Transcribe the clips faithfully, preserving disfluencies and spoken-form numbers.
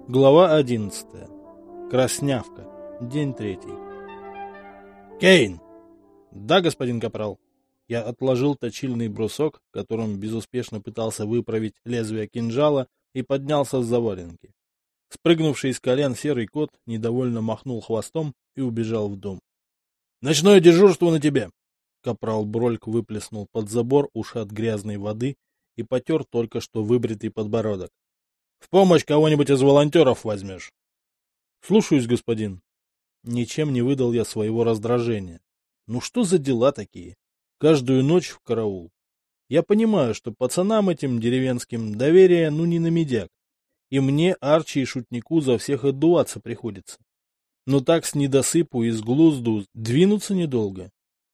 Глава одиннадцатая. Краснявка. День третий. Кейн! Да, господин капрал. Я отложил точильный брусок, которым безуспешно пытался выправить лезвие кинжала, и поднялся с заваленки. Спрыгнувший с колен серый кот недовольно махнул хвостом и убежал в дом. «Ночное дежурство на тебе!» Капрал Брольк выплеснул под забор ушат грязной воды и потер только что выбритый подбородок. «В помощь кого-нибудь из волонтеров возьмешь?» «Слушаюсь, господин». Ничем не выдал я своего раздражения. Ну что за дела такие? Каждую ночь в караул. Я понимаю, что пацанам этим деревенским доверие ну не на медяк. И мне, Арчи и Шутнику, за всех отдуваться приходится. Но так с недосыпу и с глузду двинуться недолго.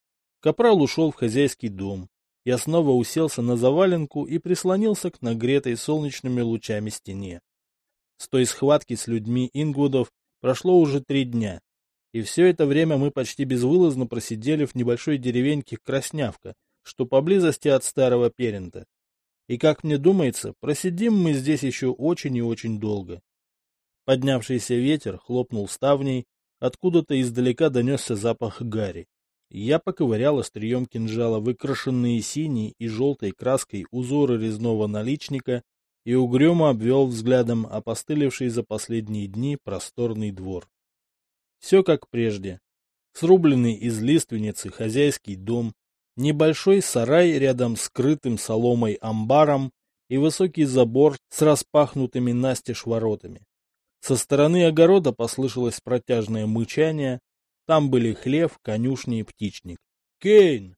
Капрал ушел в хозяйский дом. Я снова уселся на заваленку и прислонился к нагретой солнечными лучами стене. С той схватки с людьми Ингвудов прошло уже три дня. И все это время мы почти безвылазно просидели в небольшой деревеньке Краснявка, что поблизости от Старого Перента. И, как мне думается, просидим мы здесь еще очень и очень долго. Поднявшийся ветер хлопнул ставней, откуда-то издалека донесся запах гари. Я поковырял острием кинжала выкрашенные синей и желтой краской узоры резного наличника и угрюмо обвел взглядом опостылевший за последние дни просторный двор. Все как прежде. Срубленный из лиственницы хозяйский дом, небольшой сарай рядом с крытым соломой амбаром и высокий забор с распахнутыми настежь воротами. Со стороны огорода послышалось протяжное мычание. Там были хлев, конюшня и птичник. «Кейн!»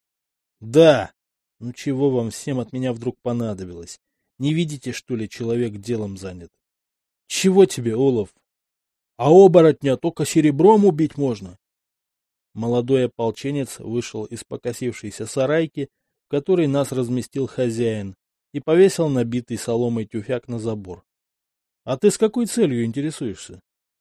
«Да!» «Ну чего вам всем от меня вдруг понадобилось? Не видите, что ли, человек делом занят?» «Чего тебе, Олаф?» «А оборотня только серебром убить можно!» Молодой ополченец вышел из покосившейся сарайки, в которой нас разместил хозяин, и повесил набитый соломой тюфяк на забор. «А ты с какой целью интересуешься?»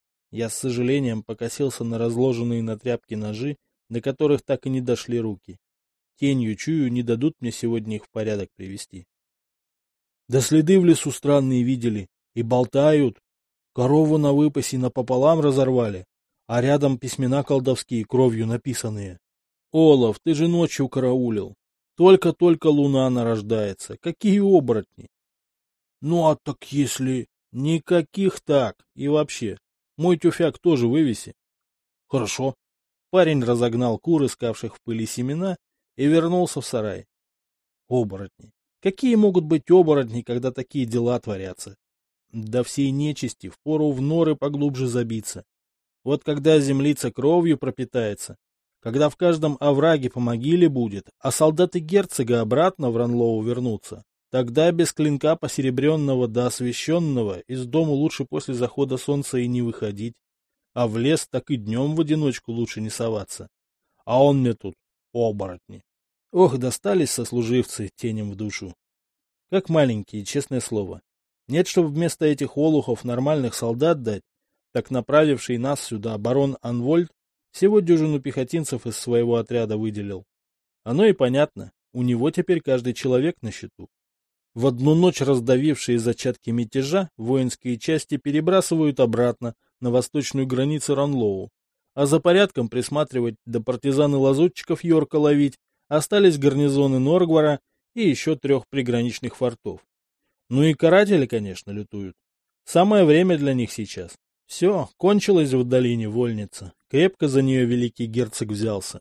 Я с сожалением покосился на разложенные на тряпке ножи, до которых так и не дошли руки. Тенью чую, не дадут мне сегодня их в порядок привести. Да следы в лесу странные видели и болтают. Корову на выпасе напополам разорвали, а рядом письмена колдовские, кровью написанные. Олаф, ты же ночью караулил. Только-только луна нарождается. Какие оборотни? Ну а так если... Никаких так. И вообще... Мой тюфяк тоже вывеси. Хорошо. Парень разогнал кур, искавших в пыли семена, и вернулся в сарай. Оборотни. Какие могут быть оборотни, когда такие дела творятся? Да всей нечисти впору в норы поглубже забиться. Вот когда землица кровью пропитается, когда в каждом овраге по могиле будет, а солдаты герцога обратно в Ранлоу вернутся, тогда без клинка посеребренного да освещенного из дому лучше после захода солнца и не выходить, а в лес так и днем в одиночку лучше не соваться. А он мне тут оборотни. Ох, достались сослуживцы тенем в душу. Как маленькие, честное слово. Нет, чтобы вместо этих олухов нормальных солдат дать, так направивший нас сюда барон Анвольд всего дюжину пехотинцев из своего отряда выделил. Оно и понятно, у него теперь каждый человек на счету. В одну ночь раздавившие зачатки мятежа воинские части перебрасывают обратно на восточную границу Ранлоу, а за порядком присматривать да партизаны лазутчиков Йорка ловить остались гарнизоны Норгвара и еще трех приграничных фортов. Ну и каратели, конечно, лютуют. Самое время для них сейчас. Все, кончилась в долине вольница. Крепко за нее великий герцог взялся.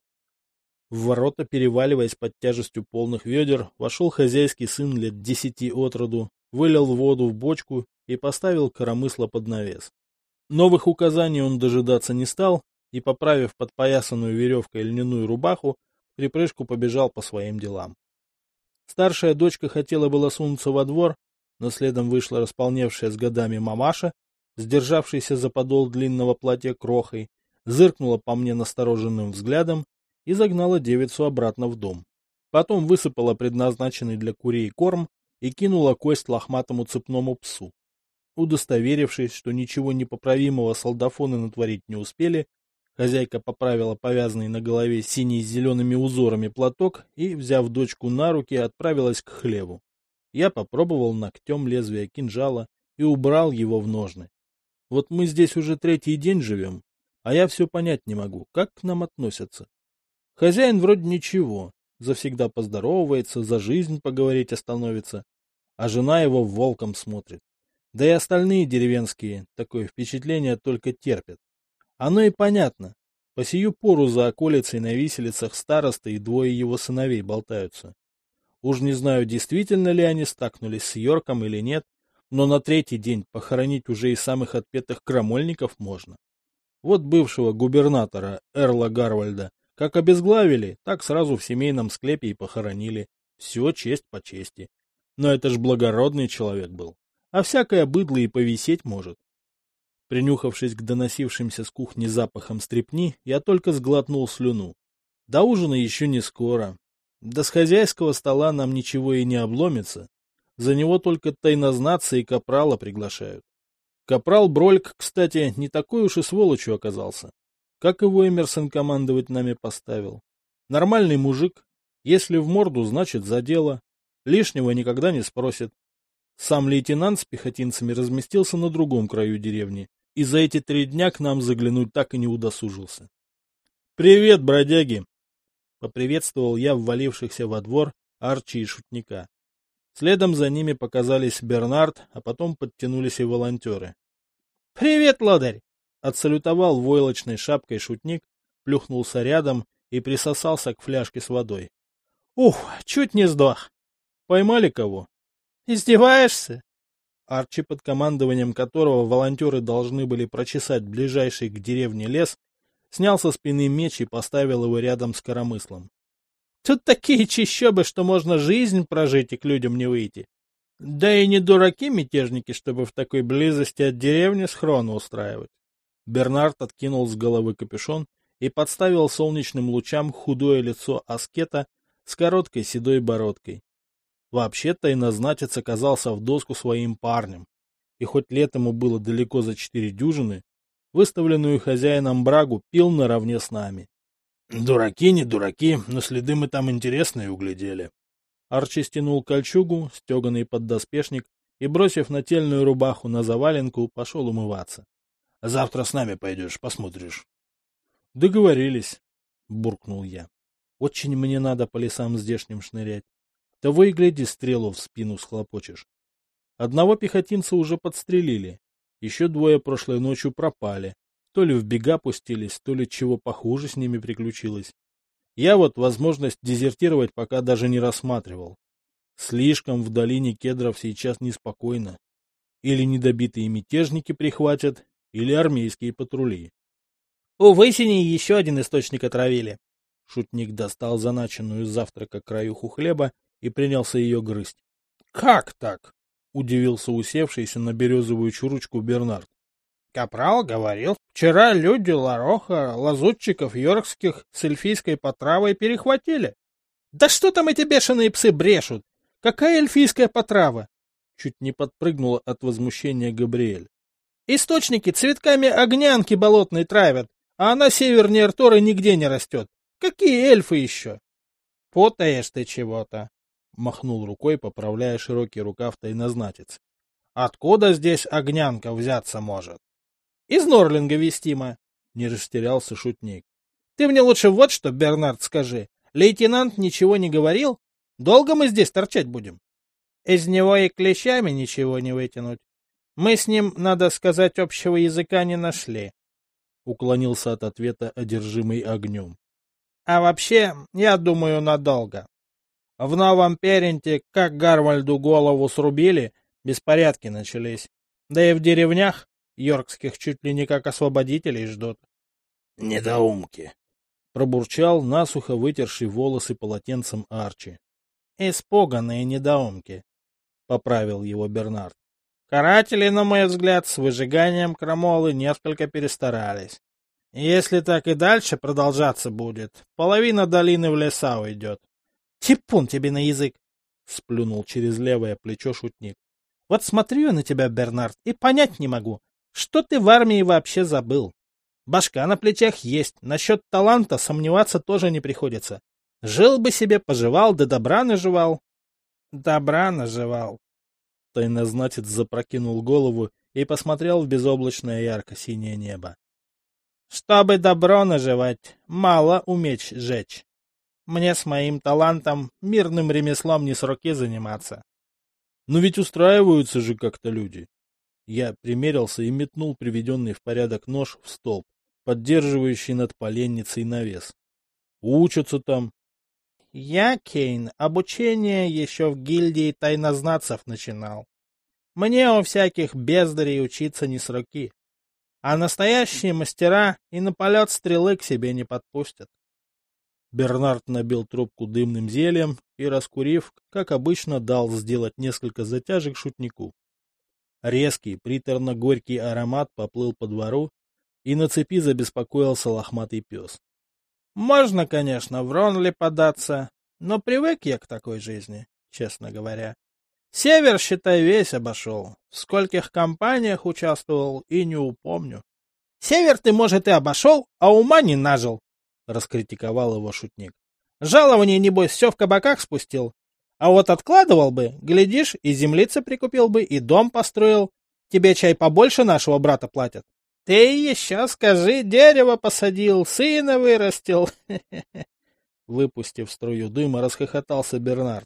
В ворота, переваливаясь под тяжестью полных ведер, вошел хозяйский сын лет десяти от роду, вылил воду в бочку и поставил коромысло под навес. Новых указаний он дожидаться не стал и, поправив подпоясанную веревкой льняную рубаху, вприпрыжку побежал по своим делам. Старшая дочка хотела было сунуться во двор, но следом вышла располневшая с годами мамаша, сдержавшаяся за подол длинного платья крохой, зыркнула по мне настороженным взглядом и загнала девицу обратно в дом. Потом высыпала предназначенный для курей корм и кинула кость лохматому цепному псу. Удостоверившись, что ничего непоправимого солдафоны натворить не успели, хозяйка поправила повязанный на голове синий с зелеными узорами платок и, взяв дочку на руки, отправилась к хлеву. Я попробовал ногтем лезвие кинжала и убрал его в ножны. Вот мы здесь уже третий день живем, а я все понять не могу, как к нам относятся. Хозяин вроде ничего, завсегда поздоровается, за жизнь поговорить остановится, а жена его волком смотрит. Да и остальные деревенские такое впечатление только терпят. Оно и понятно. По сию пору за околицей на виселицах староста и двое его сыновей болтаются. Уж не знаю, действительно ли они стакнулись с Йорком или нет, но на третий день похоронить уже и самых отпетых крамольников можно. Вот бывшего губернатора Эрла Гарвальда как обезглавили, так сразу в семейном склепе и похоронили. Все честь по чести. Но это ж благородный человек был. А всякое быдло и повисеть может. Принюхавшись к доносившимся с кухни запахам стрепни, я только сглотнул слюну. До ужина еще не скоро. Да с хозяйского стола нам ничего и не обломится. За него только тайнознатца и капрала приглашают. Капрал Брольк, кстати, не такой уж и сволочью оказался. Как его Эмерсон командовать нами поставил? Нормальный мужик. Если в морду, значит за дело. Лишнего никогда не спросит. Сам лейтенант с пехотинцами разместился на другом краю деревни, и за эти три дня к нам заглянуть так и не удосужился. «Привет, бродяги!» — поприветствовал я ввалившихся во двор Арчи и Шутника. Следом за ними показались Бернард, а потом подтянулись и волонтеры. «Привет, лодырь!» — отсалютовал войлочной шапкой Шутник, плюхнулся рядом и присосался к фляжке с водой. «Ух, чуть не сдох!» «Поймали кого?» «Издеваешься?» Арчи, под командованием которого волонтеры должны были прочесать ближайший к деревне лес, снял со спины меч и поставил его рядом с коромыслом. «Тут такие чащобы, что можно жизнь прожить и к людям не выйти. Да и не дураки мятежники, чтобы в такой близости от деревни схроны устраивать». Бернард откинул с головы капюшон и подставил солнечным лучам худое лицо аскета с короткой седой бородкой. Вообще-то инознатец оказался в доску своим парнем, и хоть лет ему было далеко за четыре дюжины, выставленную хозяином брагу пил наравне с нами. Дураки, не дураки, но следы мы там интересные углядели. Арчи стянул кольчугу, стеганый поддоспешник, и, бросив нательную рубаху на заваленку, пошел умываться. — Завтра с нами пойдешь, посмотришь. — Договорились, — буркнул я. — Очень мне надо по лесам здешним шнырять. Того и гляди, стрелу в спину схлопочешь. Одного пехотинца уже подстрелили, еще двое прошлой ночью пропали. То ли в бега пустились, то ли чего похуже с ними приключилось. Я вот возможность дезертировать пока даже не рассматривал. Слишком в долине кедров сейчас неспокойно. Или недобитые мятежники прихватят, или армейские патрули. — У Высени еще один источник отравили. Шутник достал заначенную с завтрака краюху хлеба и принялся ее грызть. — Как так? — удивился усевшийся на березовую чурочку Бернард. — Капрал говорил, вчера люди Лароха, лазутчиков йоркских с эльфийской потравой перехватили. — Да что там эти бешеные псы брешут? Какая эльфийская потрава? Чуть не подпрыгнула от возмущения Габриэль. — Источники цветками огнянки болотной травят, а она севернее Рторы нигде не растет. Какие эльфы еще? — Путаешь ты чего-то, — махнул рукой, поправляя широкий рукав тайнознатец. — Откуда здесь огнянка взяться может? — Из Норлинга вестимо, — не растерялся Шутник. — Ты мне лучше вот что, Бернард, скажи. Лейтенант ничего не говорил? Долго мы здесь торчать будем? Из него и клещами ничего не вытянуть. Мы с ним, надо сказать, общего языка не нашли. Уклонился от ответа одержимый огнем. А вообще, я думаю, надолго. В Новом Перенте, как Гарвальду голову срубили, беспорядки начались. Да и в деревнях йоркских чуть ли не как освободителей ждут. — Недоумки! — пробурчал, насухо вытерший волосы полотенцем Арчи. — Испуганные недоумки, — поправил его Бернард. Каратели, на мой взгляд, с выжиганием крамолы несколько перестарались. Если так и дальше продолжаться будет, половина долины в леса уйдет. — Типун тебе на язык! — сплюнул через левое плечо Шутник. — Вот смотрю я на тебя, Бернард, и понять не могу, что ты в армии вообще забыл. Башка на плечах есть, насчет таланта сомневаться тоже не приходится. Жил бы себе, пожевал, да добра наживал. — Добра наживал. Тайнознатец запрокинул голову и посмотрел в безоблачное ярко-синее небо. Чтобы добро наживать, мало уметь жечь. Мне с моим талантом мирным ремеслом не с руки заниматься. Но ведь устраиваются же как-то люди. Я примерился и метнул приведенный в порядок нож в столб, поддерживающий над поленницей навес. Учатся там. Я, Кейн, обучение еще в гильдии тайнознатцев начинал. Мне у всяких бездарей учиться не с руки. А настоящие мастера и на полет стрелы к себе не подпустят. Бернард набил трубку дымным зельем и, раскурив, как обычно, дал сделать несколько затяжек шутнику. Резкий, приторно-горький аромат поплыл по двору, и на цепи забеспокоился лохматый пес. Можно, конечно, в Ронли податься, но привык я к такой жизни, честно говоря. Север, считай, весь обошел. В скольких компаниях участвовал и не упомню. — Север ты, может, и обошел, а ума не нажил, — раскритиковал его шутник. — Жалование, небось, все в кабаках спустил. А вот откладывал бы, глядишь, и землицы прикупил бы, и дом построил. Тебе чай побольше нашего брата платят. Ты еще скажи, дерево посадил, сына вырастил. Выпустив струю дыма, расхохотался Бернард.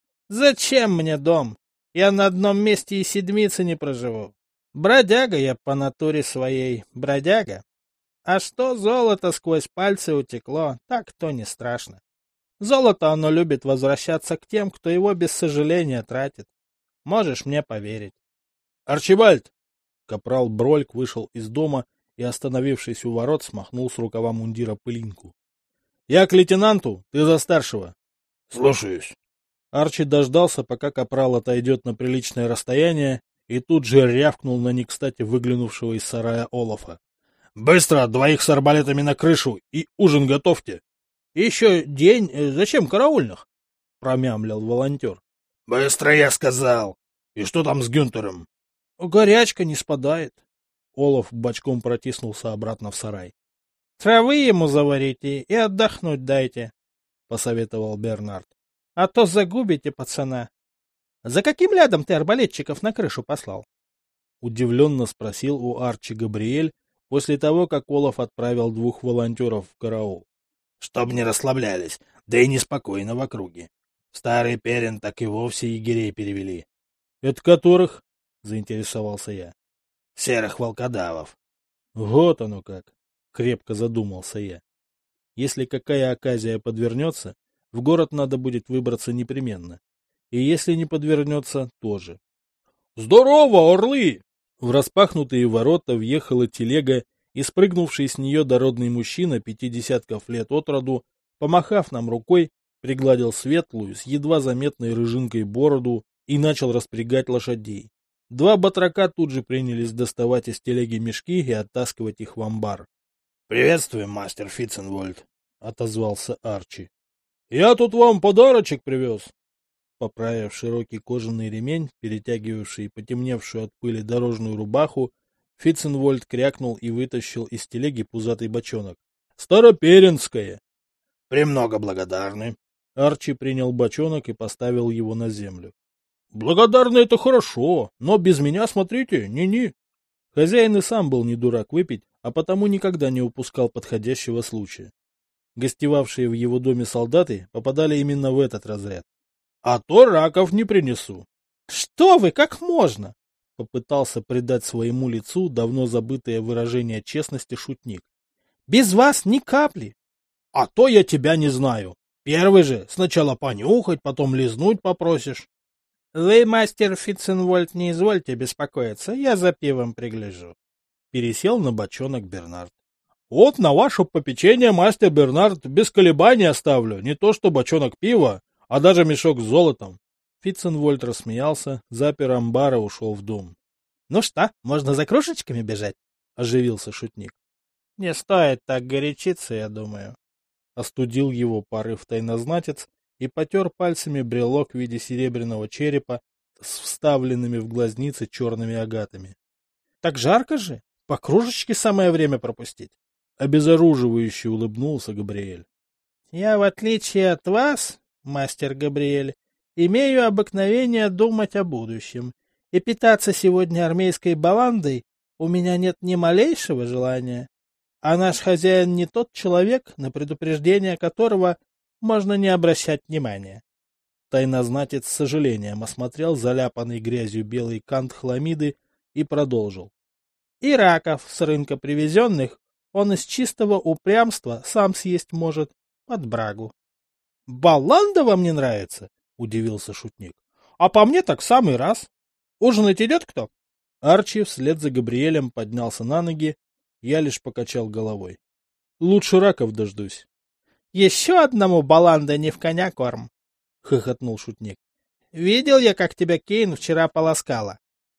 Зачем мне дом? Я на одном месте и седмицы не проживу. Бродяга я по натуре своей, бродяга. А что золото сквозь пальцы утекло, так то не страшно. Золото оно любит возвращаться к тем, кто его без сожаления тратит. Можешь мне поверить. Арчибальд! Капрал Брольк вышел из дома и, остановившись у ворот, смахнул с рукава мундира пылинку. — Я к лейтенанту, ты за старшего. — Слушаюсь. Арчи дождался, пока капрал отойдет на приличное расстояние, и тут же рявкнул на не кстати выглянувшего из сарая Олафа. — Быстро, двоих с арбалетами на крышу, и ужин готовьте. — Еще день, зачем караульных? — промямлил волонтер. — Быстро, я сказал. И что там с Гюнтером? — Горячка не спадает. Олаф бочком протиснулся обратно в сарай. — Травы ему заварите и отдохнуть дайте, — посоветовал Бернард. — А то загубите пацана. — За каким лядом ты арбалетчиков на крышу послал? — удивленно спросил у Арчи Габриэль после того, как Олаф отправил двух волонтеров в караул. — Чтоб не расслаблялись, да и неспокойно в округе. Старый Перин так и вовсе егерей перевели. — Это которых? — заинтересовался я. — Серых волкодавов. — Вот оно как! — крепко задумался я. Если какая оказия подвернется, в город надо будет выбраться непременно. И если не подвернется, тоже. — Здорово, орлы! В распахнутые ворота въехала телега, и спрыгнувший с нее дородный мужчина пяти десятков лет от роду, помахав нам рукой, пригладил светлую, с едва заметной рыжинкой бороду и начал распрягать лошадей. Два батрака тут же принялись доставать из телеги мешки и оттаскивать их в амбар. — Приветствуем, мастер Фитценвольд, — отозвался Арчи. — Я тут вам подарочек привез. Поправив широкий кожаный ремень, перетягивавший потемневшую от пыли дорожную рубаху, Фитценвольд крякнул и вытащил из телеги пузатый бочонок. — Староперинское! — Премного благодарны. Арчи принял бочонок и поставил его на землю. — Благодарны — это хорошо, но без меня, смотрите, ни-ни. Хозяин и сам был не дурак выпить, а потому никогда не упускал подходящего случая. Гостевавшие в его доме солдаты попадали именно в этот разряд. — А то раков не принесу. — Что вы, как можно? — попытался придать своему лицу давно забытое выражение честности шутник. — Без вас ни капли. — А то я тебя не знаю. Первый же сначала понюхать, потом лизнуть попросишь. — Вы, мастер Фитценвольд, не извольте беспокоиться, я за пивом пригляжу. Пересел на бочонок Бернард. — Вот на ваше попечение, мастер Бернард, без колебаний оставлю, не то что бочонок пива, а даже мешок с золотом. Фитценвольд рассмеялся, запер амбар и ушел в дом. — Ну что, можно за кружечками бежать? — оживился шутник. — Не стоит так горячиться, я думаю. Остудил его порыв тайнознатец и потер пальцами брелок в виде серебряного черепа с вставленными в глазницы черными агатами. — Так жарко же! По кружечке самое время пропустить. Обезоруживающе улыбнулся Габриэль. — Я, в отличие от вас, мастер Габриэль, имею обыкновение думать о будущем и питаться сегодня армейской баландой у меня нет ни малейшего желания. А наш хозяин не тот человек, на предупреждение которого можно не обращать внимания. Тайнознатец с сожалением осмотрел заляпанный грязью белый кант хламиды и продолжил. И раков с рынка привезенных он из чистого упрямства сам съесть может под брагу. — Балланда вам не нравится? — удивился шутник. — А по мне так самый раз. Ужинать идет кто? Арчи вслед за Габриэлем поднялся на ноги, я лишь покачал головой. — Лучше раков дождусь. — Еще одному балланда не в коня корм, — хохотнул шутник. — Видел я, как тебя Кейн вчера полоскала.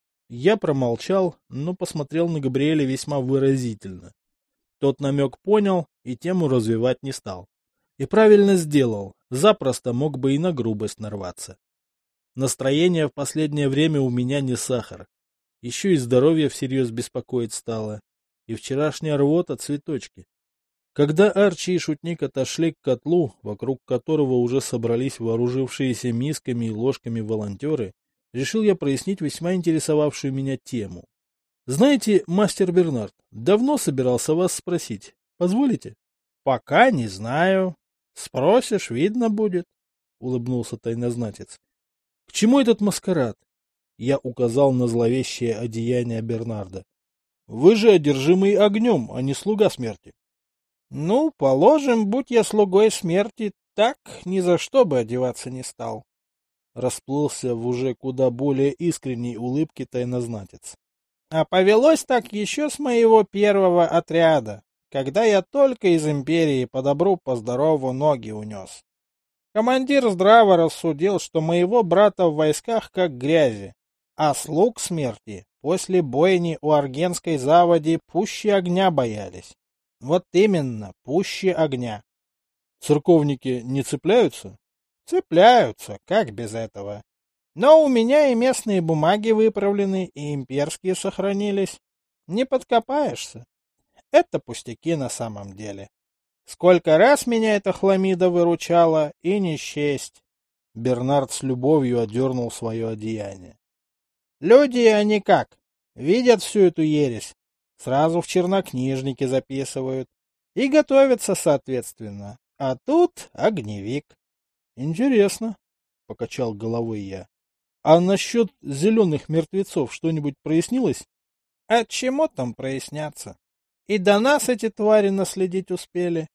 Я промолчал, но посмотрел на Габриэля весьма выразительно. Тот намек понял и тему развивать не стал. И правильно сделал, запросто мог бы и на грубость нарваться. Настроение в последнее время у меня не сахар. Еще и здоровье всерьез беспокоить стало. И вчерашняя рвота цветочки. Когда Арчи и шутник отошли к котлу, вокруг которого уже собрались вооружившиеся мисками и ложками волонтеры, решил я прояснить весьма интересовавшую меня тему. Знаете, мастер Бернард, давно собирался вас спросить. Позволите? — Пока не знаю. Спросишь, видно будет, — улыбнулся тайнознатец. — К чему этот маскарад? Я указал на зловещее одеяние Бернарда. — Вы же одержимый огнем, а не слуга смерти. — Ну, положим, будь я слугой смерти, так ни за что бы одеваться не стал. Расплылся в уже куда более искренней улыбке тайнознатец. А повелось так еще с моего первого отряда, когда я только из империи по добру по здорову ноги унес. Командир здраво рассудил, что моего брата в войсках как грязи, а слуг смерти после бойни у Аргенской заводи пуще огня боялись. Вот именно, пуще огня. Церковники не цепляются? Цепляются, как без этого. Но у меня и местные бумаги выправлены, и имперские сохранились. Не подкопаешься. Это пустяки на самом деле. Сколько раз меня эта хламида выручала, и не счесть. Бернард с любовью одернул свое одеяние. Люди они как? Видят всю эту ересь, сразу в чернокнижники записывают. И готовятся соответственно. А тут огневик. Интересно, — покачал головой я. А насчет зеленых мертвецов что-нибудь прояснилось? А чему там проясняться? И до нас эти твари наследить успели.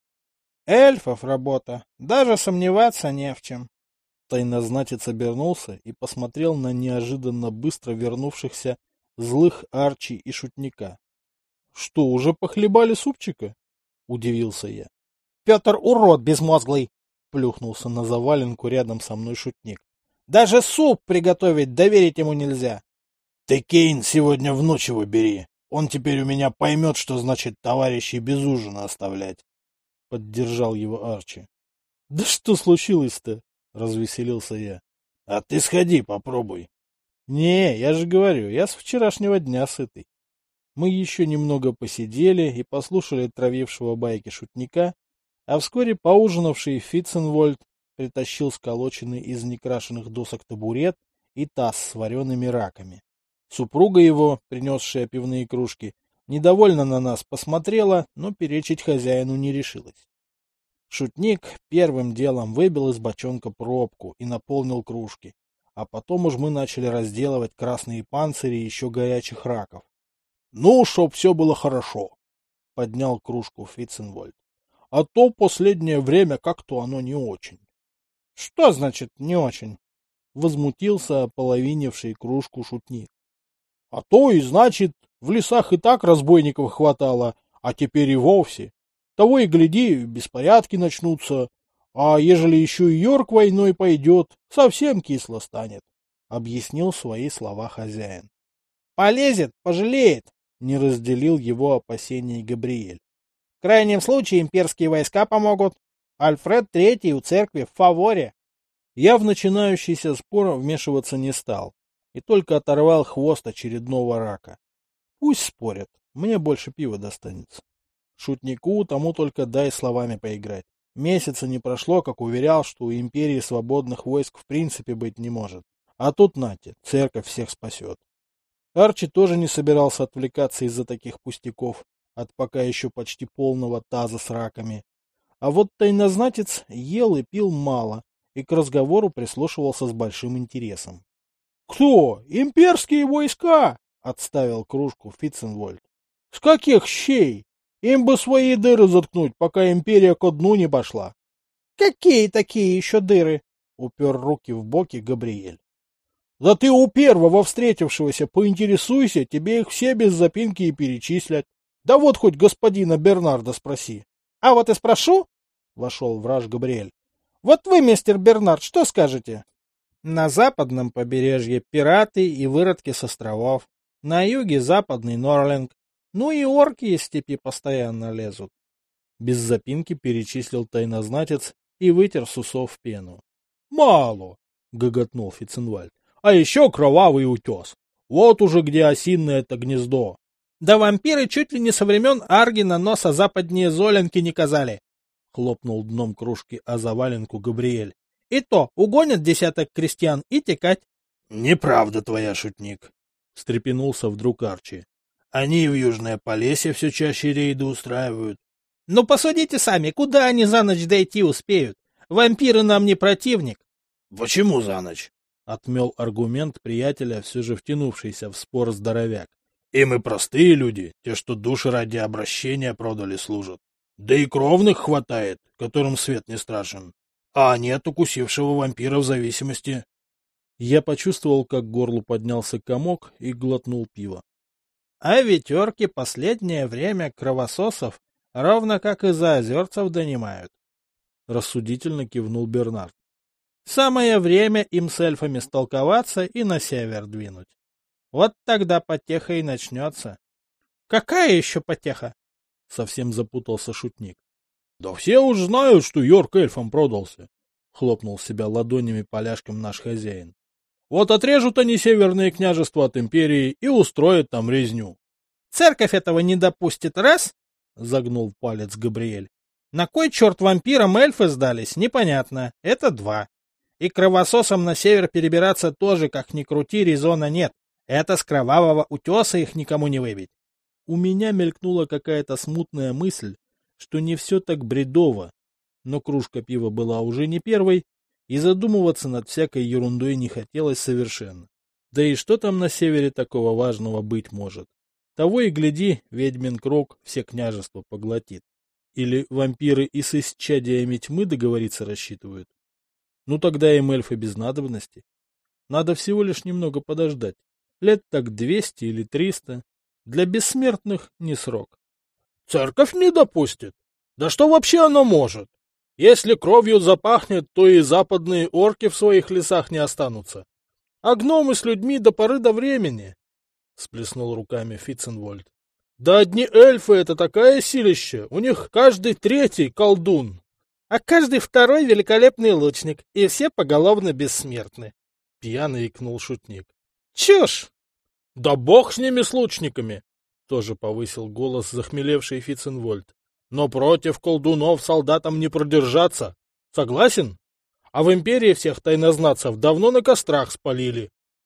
Эльфов работа, даже сомневаться не в чем. Тайнознатец обернулся и посмотрел на неожиданно быстро вернувшихся злых Арчи и шутника. — Что, уже похлебали супчика? — удивился я. — Петр урод безмозглый! — плюхнулся на заваленку рядом со мной шутник. — Даже суп приготовить доверить ему нельзя. — Ты Кейн сегодня в ночь его бери. Он теперь у меня поймет, что значит товарищей без ужина оставлять. — поддержал его Арчи. — Да что случилось-то? — развеселился я. — А ты сходи, попробуй. — Не, я же говорю, я с вчерашнего дня сытый. Мы еще немного посидели и послушали травившего байки шутника, а вскоре поужинавший Фитценвольд притащил сколоченный из некрашенных досок табурет и таз с вареными раками. Супруга его, принесшая пивные кружки, недовольно на нас посмотрела, но перечить хозяину не решилась. Шутник первым делом выбил из бочонка пробку и наполнил кружки, а потом уж мы начали разделывать красные панцири еще горячих раков. — Ну, чтоб все было хорошо, — поднял кружку Фитценвольд. — А то последнее время как-то оно не очень. — Что значит не очень? — возмутился ополовинивший кружку шутник. — А то и значит, в лесах и так разбойников хватало, а теперь и вовсе. Того и гляди, беспорядки начнутся, а ежели еще и Йорк войной пойдет, совсем кисло станет, — объяснил свои слова хозяин. — Полезет, пожалеет, — не разделил его опасений Габриэль. — В крайнем случае имперские войска помогут. Альфред Третий у церкви в фаворе. Я в начинающийся спор вмешиваться не стал и только оторвал хвост очередного рака. Пусть спорят, мне больше пива достанется. Шутнику тому только дай словами поиграть. Месяца не прошло, как уверял, что у империи свободных войск в принципе быть не может. А тут, нате, церковь всех спасет. Арчи тоже не собирался отвлекаться из-за таких пустяков от пока еще почти полного таза с раками. А вот тайнознатец ел и пил мало, и к разговору прислушивался с большим интересом. — Кто? Имперские войска? — отставил кружку Фитценвольд. — С каких щей? Им бы свои дыры заткнуть, пока империя ко дну не пошла. — Какие такие еще дыры? — упер руки в боки Габриэль. — Да ты у первого встретившегося поинтересуйся, тебе их все без запинки и перечислят. Да вот хоть господина Бернарда спроси. — А вот и спрошу, — вошел враж Габриэль. — Вот вы, мистер Бернард, что скажете? — На западном побережье пираты и выродки с островов. На юге западный Норлинг. Ну и орки из степи постоянно лезут. Без запинки перечислил тайнознатец и вытер с усов пену. — Мало, — гоготнул Фитценвальд. — А еще кровавый утес. Вот уже где осинное это гнездо. — Да вампиры чуть ли не со времен Аргина носа западнее Золенки не казали, — хлопнул дном кружки о заваленку Габриэль. — И то угонят десяток крестьян и текать. — Неправда твоя, шутник, — встрепенулся вдруг Арчи. — Они в Южное Полесье все чаще рейды устраивают. — Ну посудите сами, куда они за ночь дойти успеют? Вампиры нам не противник. — Почему за ночь? — отмел аргумент приятеля, все же втянувшийся в спор здоровяк. — И мы простые люди, те, что души ради обращения продали, служат. Да и кровных хватает, которым свет не страшен. А они от укусившего вампира в зависимости. Я почувствовал, как к горлу поднялся комок и глотнул пиво. — А ветерки последнее время кровососов ровно как и заозерцев донимают. Рассудительно кивнул Бернард. Самое время им с эльфами столковаться и на север двинуть. Вот тогда потеха и начнется. — Какая еще потеха? — совсем запутался шутник. — Да все уж знают, что Йорк эльфам продался, — хлопнул себя ладонями поляшком наш хозяин. — Вот отрежут они северные княжества от империи и устроят там резню. — Церковь этого не допустит, раз, — загнул палец Габриэль. — На кой черт вампирам эльфы сдались, непонятно, это два. И кровососам на север перебираться тоже, как ни крути, резона нет. Это с кровавого утеса их никому не выбить. У меня мелькнула какая-то смутная мысль, что не все так бредово, но кружка пива была уже не первой, и задумываться над всякой ерундой не хотелось совершенно. Да и что там на севере такого важного быть может? Того и гляди, ведьмин круг все княжества поглотит. Или вампиры и с исчадиями тьмы договориться рассчитывают? Ну тогда им эльфы без надобности. Надо всего лишь немного подождать. Лет так двести или триста. Для бессмертных не срок. Церковь не допустит. Да что вообще оно может? Если кровью запахнет, то и западные орки в своих лесах не останутся. А гномы с людьми до поры до времени. Сплеснул руками Фитценвольд. Да одни эльфы — это такая силища. У них каждый третий колдун. А каждый второй великолепный лучник, и все поголовно бессмертны. Пьяно икнул шутник. Чушь! Да бог с ними, с лучниками! Тоже повысил голос захмелевший Фитценвольд. Но против колдунов солдатам не продержаться. Согласен? А в империи всех тайнознатцев давно на кострах спалили.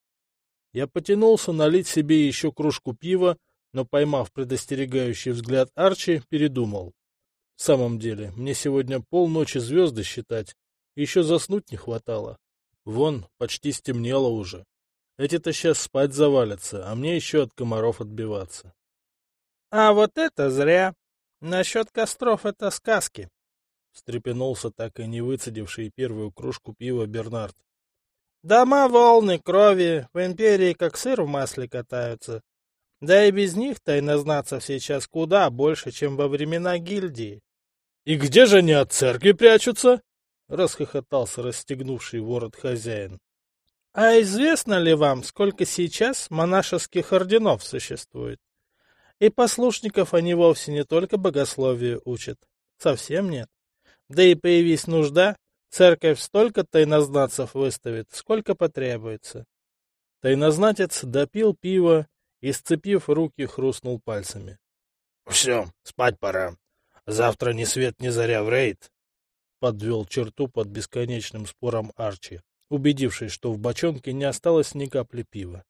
Я потянулся налить себе еще кружку пива, но, поймав предостерегающий взгляд Арчи, передумал. В самом деле, мне сегодня полночи звезды считать, еще заснуть не хватало. Вон, почти стемнело уже. Эти-то сейчас спать завалятся, а мне еще от комаров отбиваться. — А вот это зря. Насчет костров это сказки. Встрепенулся так и не выцедивший первую кружку пива Бернард. Дома, волны, крови в империи как сыр в масле катаются. Да и без них тайнознатцев сейчас куда больше, чем во времена гильдии. — И где же они от церкви прячутся? — расхохотался расстегнувший ворот хозяин. — А известно ли вам, сколько сейчас монашеских орденов существует? И послушников они вовсе не только богословию учат. Совсем нет. Да и появись нужда, церковь столько тайнознатцев выставит, сколько потребуется. Тайнознатец допил пиво и, сцепив руки, хрустнул пальцами. — Все, спать пора. Завтра ни свет ни заря в рейд. Подвел черту под бесконечным спором Арчи, убедившись, что в бочонке не осталось ни капли пива.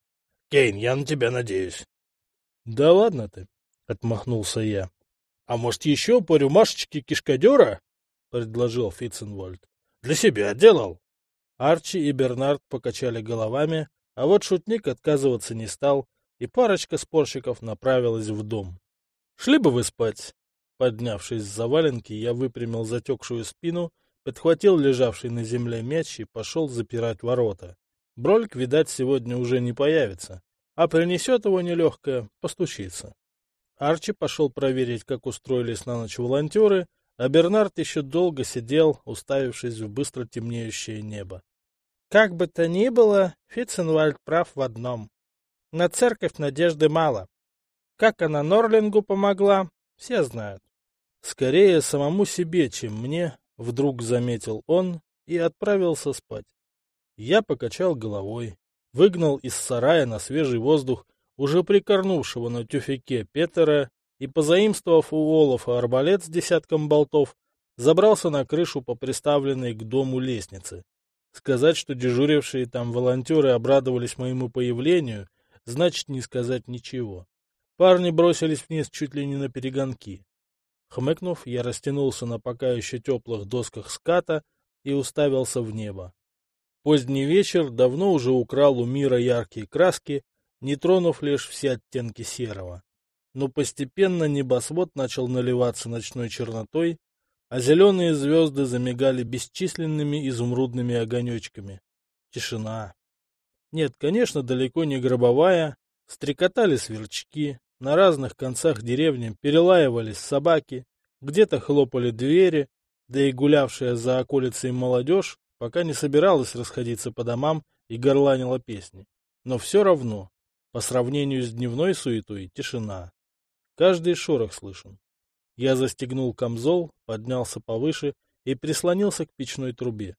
Кейн, я на тебя надеюсь. — Да ладно ты, — отмахнулся я. — А может, еще по рюмашечке кишкадера? — предложил Фитценвольд. — Для себя делал. Арчи и Бернард покачали головами, а вот шутник отказываться не стал, и парочка спорщиков направилась в дом. — Шли бы вы спать. Поднявшись с заваленки, я выпрямил затекшую спину, подхватил лежавший на земле мяч и пошел запирать ворота. Брольк, видать, сегодня уже не появится, а принесет его нелегкое, постучится. Арчи пошел проверить, как устроились на ночь волонтеры, а Бернард еще долго сидел, уставившись в быстро темнеющее небо. Как бы то ни было, Фитценвальд прав в одном. На церковь надежды мало. Как она Норлингу помогла, все знают. Скорее самому себе, чем мне, вдруг заметил он и отправился спать. Я покачал головой, выгнал из сарая на свежий воздух уже прикорнувшего на тюфяке Петера и, позаимствовав у Олафа арбалет с десятком болтов, забрался на крышу по приставленной к дому лестнице. Сказать, что дежурившие там волонтеры обрадовались моему появлению, значит не сказать ничего. Парни бросились вниз чуть ли не наперегонки. Хмыкнув, я растянулся на пока еще теплых досках ската и уставился в небо. Поздний вечер давно уже украл у мира яркие краски, не тронув лишь все оттенки серого. Но постепенно небосвод начал наливаться ночной чернотой, а зеленые звезды замигали бесчисленными изумрудными огонечками. Тишина. Нет, конечно, далеко не гробовая. Стрекотали сверчки, на разных концах деревни перелаивались собаки, где-то хлопали двери, да и гулявшая за околицей молодежь пока не собиралась расходиться по домам и горланила песни. Но все равно, по сравнению с дневной суетой, тишина. Каждый шорох слышен. Я застегнул камзол, поднялся повыше и прислонился к печной трубе.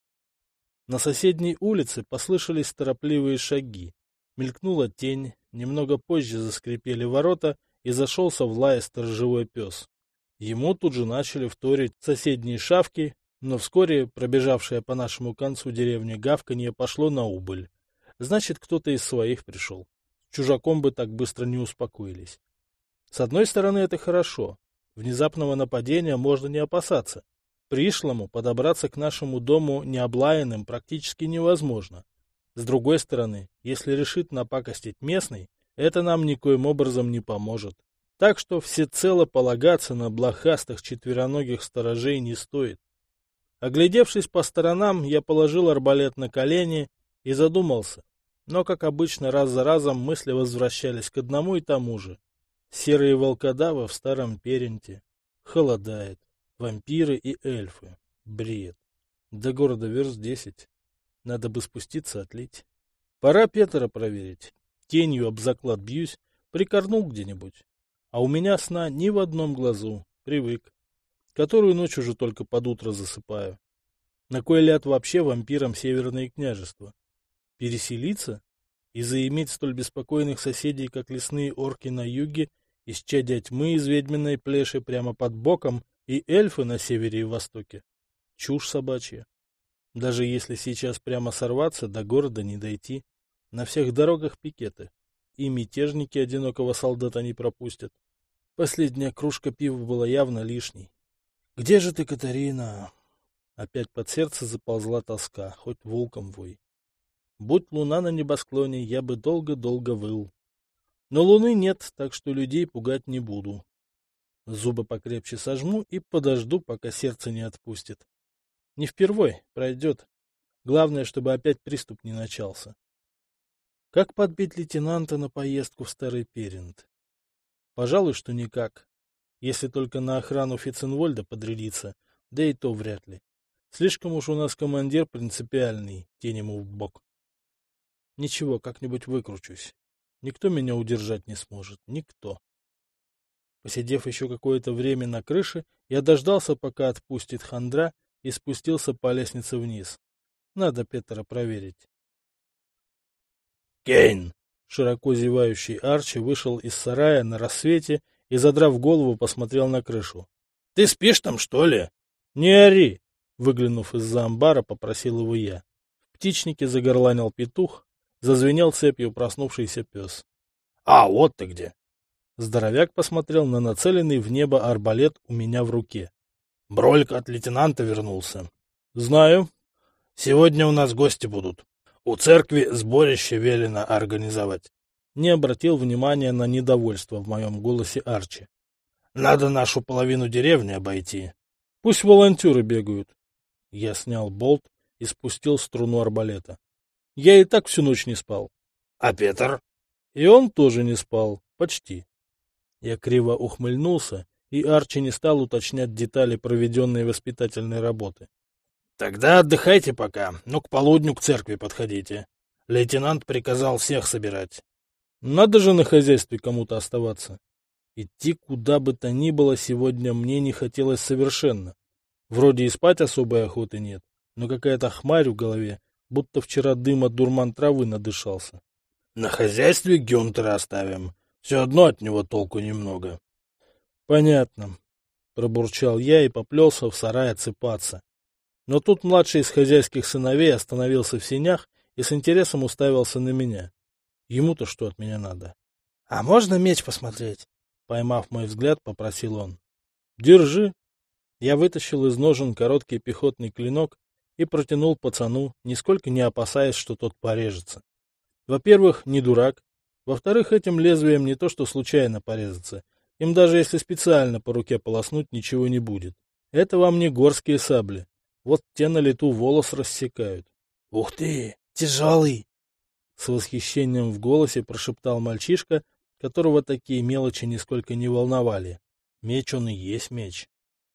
На соседней улице послышались торопливые шаги. Мелькнула тень, немного позже заскрипели ворота, и зашелся в лае сторожевой пес. Ему тут же начали вторить соседние шавки, но вскоре пробежавшее по нашему концу деревни гавканье пошло на убыль. Значит, кто-то из своих пришел. Чужаком бы так быстро не успокоились. С одной стороны, это хорошо. Внезапного нападения можно не опасаться. Пришлому подобраться к нашему дому необлаянным практически невозможно. С другой стороны, если решит напакостить местный, это нам никоим образом не поможет. Так что всецело полагаться на блохастых четвероногих сторожей не стоит. Оглядевшись по сторонам, я положил арбалет на колени и задумался. Но, как обычно, раз за разом мысли возвращались к одному и тому же. Серые волкодавы в старом Перенте. Холодает. Вампиры и эльфы. Бред. До города верст десять. Надо бы спуститься отлить. Пора Петера проверить. Тенью об заклад бьюсь, прикорнул где-нибудь. А у меня сна ни в одном глазу. Привык. Которую ночь уже только под утро засыпаю. На кой ляд вообще вампирам северные княжества? Переселиться? И заиметь столь беспокойных соседей, как лесные орки на юге, исчадия тьмы из ведьминой плеши прямо под боком и эльфы на севере и востоке? Чушь собачья. Даже если сейчас прямо сорваться, до города не дойти. На всех дорогах пикеты. И мятежники одинокого солдата не пропустят. Последняя кружка пива была явно лишней. «Где же ты, Катарина?» Опять под сердце заползла тоска, хоть волком вой. Будь луна на небосклоне, я бы долго-долго выл. Но луны нет, так что людей пугать не буду. Зубы покрепче сожму и подожду, пока сердце не отпустит. Не впервой, пройдет. Главное, чтобы опять приступ не начался. Как подбить лейтенанта на поездку в Старый Перент? Пожалуй, что никак. Если только на охрану Фитценвольда подрядиться, да и то вряд ли. Слишком уж у нас командир принципиальный, тень ему в бок. Ничего, как-нибудь выкручусь. Никто меня удержать не сможет, никто. Посидев еще какое-то время на крыше, я дождался, пока отпустит хандра, и спустился по лестнице вниз. Надо Петера проверить. «Кейн!» Широко зевающий Арчи вышел из сарая на рассвете и, задрав голову, посмотрел на крышу. «Ты спишь там, что ли?» «Не ори!» Выглянув из-за амбара, попросил его я. В птичнике загорланил петух. Зазвенел цепью проснувшийся пес. А, вот ты где! Здоровяк посмотрел на нацеленный в небо арбалет у меня в руке. Брольк от лейтенанта вернулся. Знаю. Сегодня у нас гости будут. У церкви сборище велено организовать. Не обратил внимания на недовольство в моем голосе Арчи. Надо нашу половину деревни обойти. Пусть волонтеры бегают. Я снял болт и спустил струну арбалета. Я и так всю ночь не спал. А Петр? И он тоже не спал. Почти. Я криво ухмыльнулся, и Арчи не стал уточнять детали проведенной воспитательной работы. Тогда отдыхайте пока, но к полудню к церкви подходите. Лейтенант приказал всех собирать. Надо же на хозяйстве кому-то оставаться. Идти куда бы то ни было сегодня мне не хотелось совершенно. Вроде и спать особой охоты нет, но какая-то хмарь в голове, будто вчера дым от дурман травы надышался. На хозяйстве Гюнтера оставим. Все одно от него толку немного. Понятно. Пробурчал я и поплелся в сарай отсыпаться. Но тут младший из хозяйских сыновей остановился в сенях и с интересом уставился на меня. Ему-то что от меня надо? — А можно меч посмотреть? — поймав мой взгляд, попросил он. — Держи. Я вытащил из ножен короткий пехотный клинок и протянул пацану, нисколько не опасаясь, что тот порежется. Во-первых, не дурак. Во-вторых, этим лезвием не то что случайно порезаться. Им даже если специально по руке полоснуть, ничего не будет. Это вам не горские сабли. Вот те на лету волос рассекают. — Ух ты, тяжелый! С восхищением в голосе прошептал мальчишка, которого такие мелочи нисколько не волновали. Меч он и есть меч.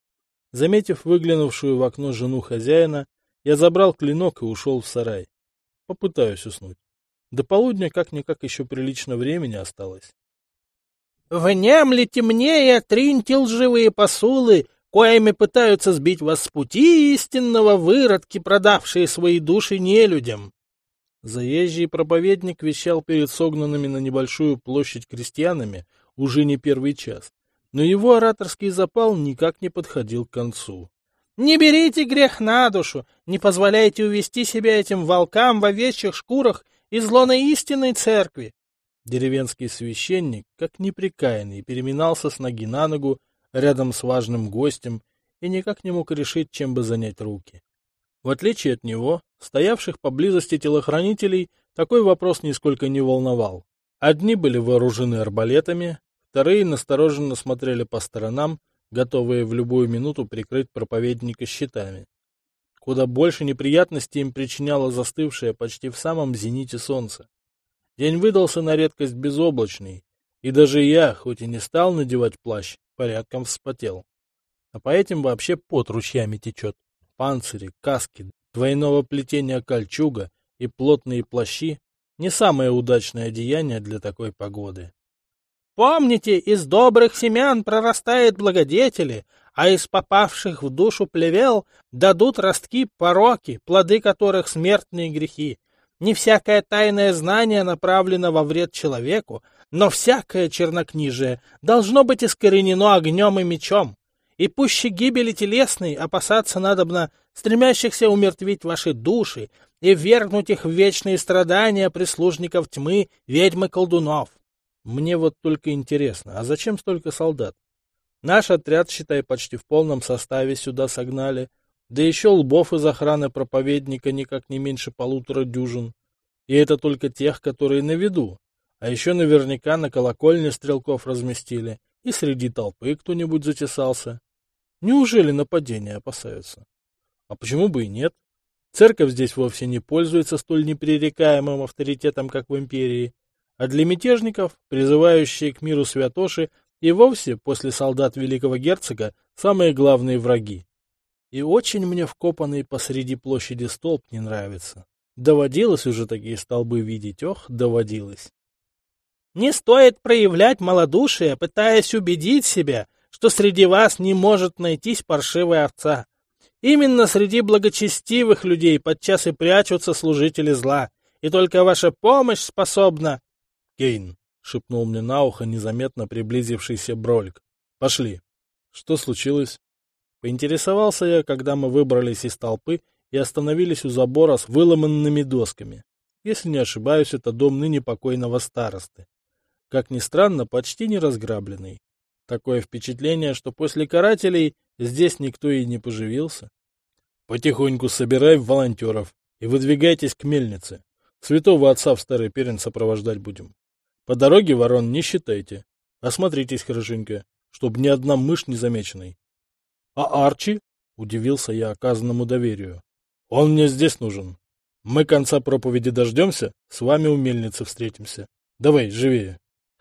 Заметив выглянувшую в окно жену хозяина, я забрал клинок и ушел в сарай. Попытаюсь уснуть. До полудня как-никак еще прилично времени осталось. — Внемлите мне и отриньте лживые посулы, коими пытаются сбить вас с пути истинного, выродки, продавшие свои души нелюдям. Заезжий проповедник вещал перед согнанными на небольшую площадь крестьянами уже не первый час, но его ораторский запал никак не подходил к концу. — Не берите грех на душу, не позволяйте увести себя этим волкам в овечьих шкурах из лона истинной церкви. Деревенский священник, как неприкаянный, переминался с ноги на ногу рядом с важным гостем и никак не мог решить, чем бы занять руки. В отличие от него, стоявших поблизости телохранителей, такой вопрос нисколько не волновал. Одни были вооружены арбалетами, вторые настороженно смотрели по сторонам, готовые в любую минуту прикрыть проповедника щитами. Куда больше неприятностей им причиняло застывшее почти в самом зените солнце. День выдался на редкость безоблачный, и даже я, хоть и не стал надевать плащ, порядком вспотел. А по этим вообще пот ручьями течет. Панцири, каски, двойного плетения кольчуга и плотные плащи — не самое удачное одеяние для такой погоды. Помните, из добрых семян прорастают благодетели, а из попавших в душу плевел дадут ростки пороки, плоды которых смертные грехи. Не всякое тайное знание направлено во вред человеку, но всякое чернокнижие должно быть искоренено огнем и мечом. И пуще гибели телесной опасаться надобно стремящихся умертвить ваши души и ввергнуть их в вечные страдания прислужников тьмы, ведьм и колдунов. Мне вот только интересно, а зачем столько солдат? Наш отряд, считай, почти в полном составе сюда согнали, да еще лбов из охраны проповедника никак не меньше полутора дюжин. И это только тех, которые на виду. А еще наверняка на колокольне стрелков разместили, и среди толпы кто-нибудь затесался. Неужели нападения опасаются? А почему бы и нет? Церковь здесь вовсе не пользуется столь непререкаемым авторитетом, как в империи. А для мятежников, призывающие к миру святоши, и вовсе после солдат великого герцога самые главные враги. И очень мне вкопанный посреди площади столб не нравится. Доводилось уже такие столбы видеть, ох, доводилось. Не стоит проявлять малодушие, пытаясь убедить себя, что среди вас не может найтись паршивая овца. Именно среди благочестивых людей подчас и прячутся служители зла, и только ваша помощь способна... — Кейн, — шепнул мне на ухо незаметно приблизившийся Брольк. — Пошли. Что случилось? Поинтересовался я, когда мы выбрались из толпы и остановились у забора с выломанными досками. Если не ошибаюсь, это дом ныне покойного старосты. Как ни странно, почти не разграбленный. Такое впечатление, что после карателей здесь никто и не поживился. Потихоньку собирай волонтеров и выдвигайтесь к мельнице. Святого отца в Старый Пермь сопровождать будем. По дороге ворон не считайте. Осмотритесь хорошенько, чтобы ни одна мышь не замеченной. — А Арчи? — удивился я оказанному доверию. — Он мне здесь нужен. Мы конца проповеди дождемся, с вами у мельницы встретимся. Давай, живее.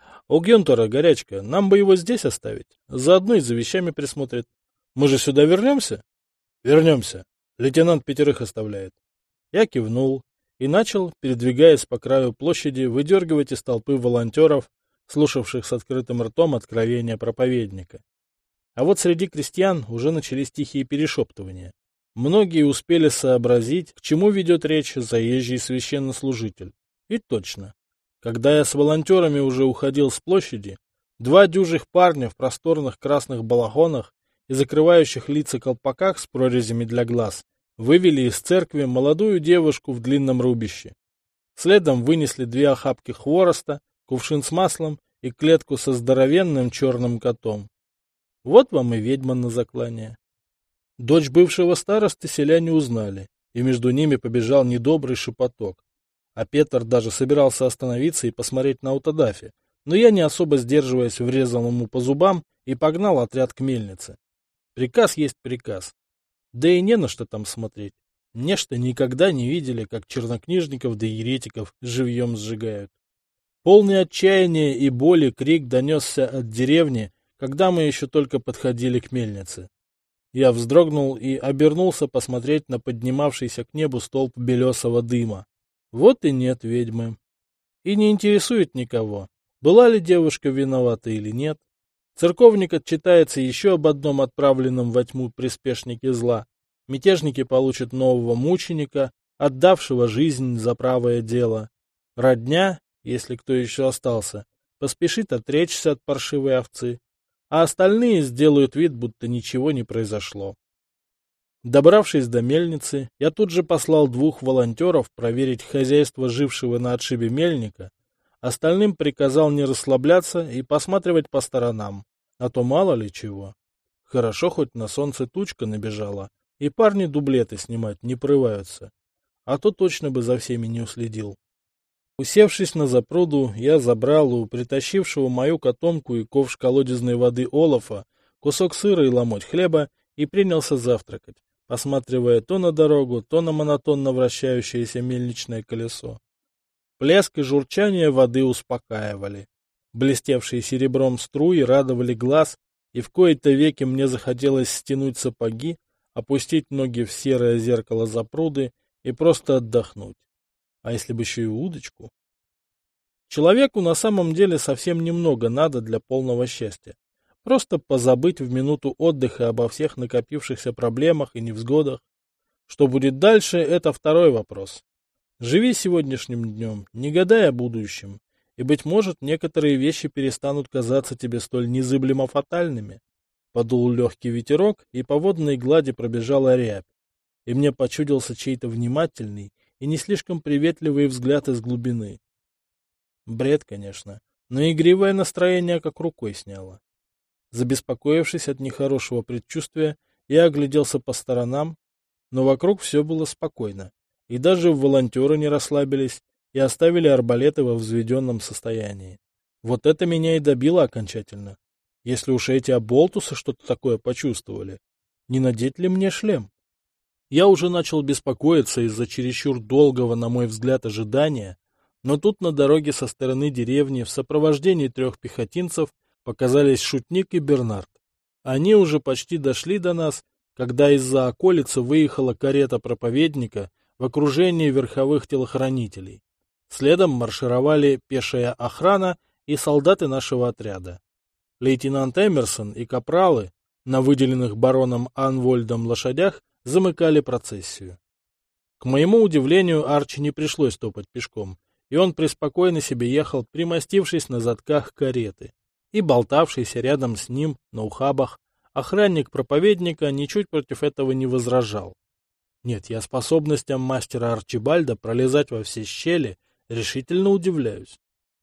У Гюнтера горячка, нам бы его здесь оставить. Заодно и за вещами присмотрит. Мы же сюда вернемся? Вернемся. Лейтенант пятерых оставляет. Я кивнул и начал, передвигаясь по краю площади, выдергивать из толпы волонтеров, слушавших с открытым ртом откровения проповедника. А вот среди крестьян уже начались тихие перешептывания. Многие успели сообразить, к чему ведет речь заезжий священнослужитель. И точно. Когда я с волонтерами уже уходил с площади, два дюжих парня в просторных красных балахонах и закрывающих лица колпаках с прорезями для глаз вывели из церкви молодую девушку в длинном рубище. Следом вынесли две охапки хвороста, кувшин с маслом и клетку со здоровенным черным котом. Вот вам и ведьма на заклание. Дочь бывшего старосты селяне узнали, и между ними побежал недобрый шепоток. А Петр даже собирался остановиться и посмотреть на аутодафе, но я, не особо сдерживаясь, врезал ему по зубам и погнал отряд к мельнице. Приказ есть приказ. Да и не на что там смотреть. Нечто никогда не видели, как чернокнижников да еретиков живьем сжигают. Полный отчаяния и боли крик донесся от деревни, когда мы еще только подходили к мельнице. Я вздрогнул и обернулся посмотреть на поднимавшийся к небу столб белесого дыма. Вот и нет ведьмы. И не интересует никого, была ли девушка виновата или нет. Церковник отчитается еще об одном отправленном во тьму приспешнике зла. Мятежники получат нового мученика, отдавшего жизнь за правое дело. Родня, если кто еще остался, поспешит отречься от паршивой овцы, а остальные сделают вид, будто ничего не произошло. Добравшись до мельницы, я тут же послал двух волонтеров проверить хозяйство жившего на отшибе мельника, остальным приказал не расслабляться и посматривать по сторонам, а то мало ли чего. Хорошо, хоть на солнце тучка набежала, и парни дублеты снимать не порываются, а то точно бы за всеми не уследил. Усевшись на запруду, я забрал у притащившего мою котомку и ковш колодезной воды Олафа кусок сыра и ломоть хлеба и принялся завтракать, посматривая то на дорогу, то на монотонно вращающееся мельничное колесо. Плеск и журчание воды успокаивали. Блестевшие серебром струи радовали глаз, и в кои-то веки мне захотелось стянуть сапоги, опустить ноги в серое зеркало запруды и просто отдохнуть. А если бы еще и удочку? Человеку на самом деле совсем немного надо для полного счастья. Просто позабыть в минуту отдыха обо всех накопившихся проблемах и невзгодах. Что будет дальше, это второй вопрос. Живи сегодняшним днем, не гадай о будущем, и, быть может, некоторые вещи перестанут казаться тебе столь незыблемо фатальными. Подул легкий ветерок, и по водной глади пробежала рябь, и мне почудился чей-то внимательный и не слишком приветливый взгляд из глубины. Бред, конечно, но игривое настроение как рукой сняло. Забеспокоившись от нехорошего предчувствия, я огляделся по сторонам, но вокруг все было спокойно, и даже волонтеры не расслабились и оставили арбалеты во взведенном состоянии. Вот это меня и добило окончательно. Если уж эти оболтусы что-то такое почувствовали, не надеть ли мне шлем? Я уже начал беспокоиться из-за чересчур долгого, на мой взгляд, ожидания, но тут на дороге со стороны деревни в сопровождении трех пехотинцев показались Шутник и Бернард. Они уже почти дошли до нас, когда из-за околицы выехала карета проповедника в окружении верховых телохранителей. Следом маршировали пешая охрана и солдаты нашего отряда. Лейтенант Эмерсон и капралы на выделенных бароном Анвольдом лошадях замыкали процессию. К моему удивлению, Арчи не пришлось топать пешком, и он преспокойно себе ехал, примостившись на задках кареты. И болтавшийся рядом с ним на ухабах охранник проповедника ничуть против этого не возражал. Нет, я способностям мастера Арчибальда пролезать во все щели решительно удивляюсь.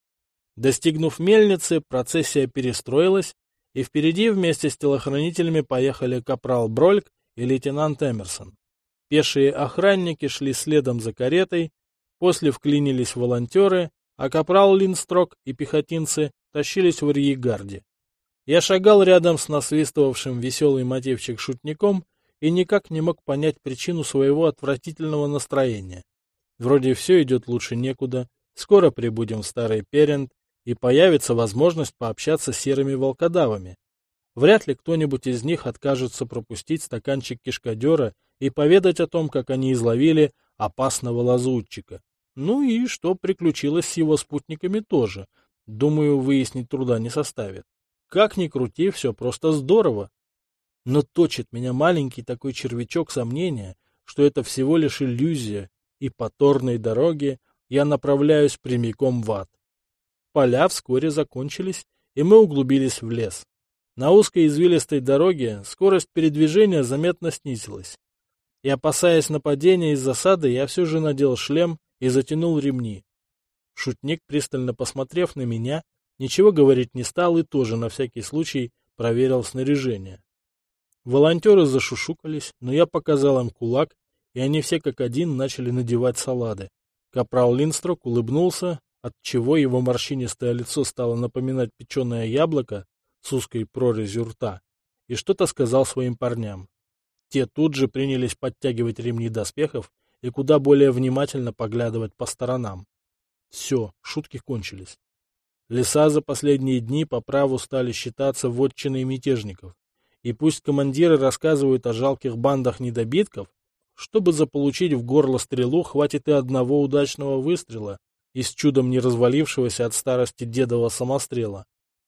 Достигнув мельницы, процессия перестроилась, и впереди вместе с телохранителями поехали капрал Брольк и лейтенант Эмерсон. Пешие охранники шли следом за каретой, после вклинились волонтеры, а капрал Линстрок и пехотинцы тащились в арьергарде. Я шагал рядом с насвистывавшим веселый мотивчик шутником и никак не мог понять причину своего отвратительного настроения. Вроде все идет лучше некуда, скоро прибудем в Старый Перент, и появится возможность пообщаться с серыми волкодавами. Вряд ли кто-нибудь из них откажется пропустить стаканчик кишкадера и поведать о том, как они изловили опасного лазутчика. Ну и что приключилось с его спутниками тоже. Думаю, выяснить труда не составит. Как ни крути, все просто здорово. Но точит меня маленький такой червячок сомнения, что это всего лишь иллюзия, и по торной дороге я направляюсь прямиком в ад. Поля вскоре закончились, и мы углубились в лес. На узкой извилистой дороге скорость передвижения заметно снизилась. И, опасаясь нападения из засады, я все же надел шлем и затянул ремни. Шутник, пристально посмотрев на меня, ничего говорить не стал и тоже на всякий случай проверил снаряжение. Волонтеры зашушукались, но я показал им кулак, и они все как один начали надевать салады. Капрал Линстрок улыбнулся, отчего его морщинистое лицо стало напоминать печеное яблоко с узкой прорезью рта, и что-то сказал своим парням. Те тут же принялись подтягивать ремни доспехов и куда более внимательно поглядывать по сторонам. Все, шутки кончились. Леса за последние дни по праву стали считаться вотчиной мятежников, и пусть командиры рассказывают о жалких бандах недобитков, чтобы заполучить в горло стрелу, хватит и одного удачного выстрела из чудом не развалившегося от старости дедова самострела.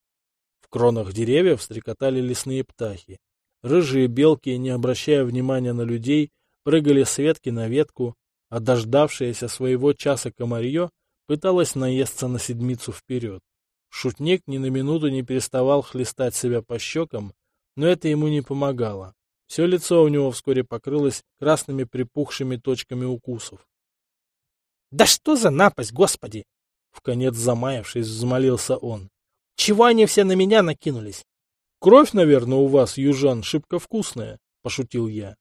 В кронах деревьев стрекотали лесные птахи. Рыжие белки, не обращая внимания на людей, прыгали с ветки на ветку, а дождавшееся своего часа комарье пыталось наесться на седмицу вперед. Шутник ни на минуту не переставал хлестать себя по щекам, но это ему не помогало. Все лицо у него вскоре покрылось красными припухшими точками укусов. «Да что за напасть, господи!» Вконец замаявшись, взмолился он. «Чего они все на меня накинулись?» «Кровь, наверное, у вас, южан, шибко вкусная», — пошутил я.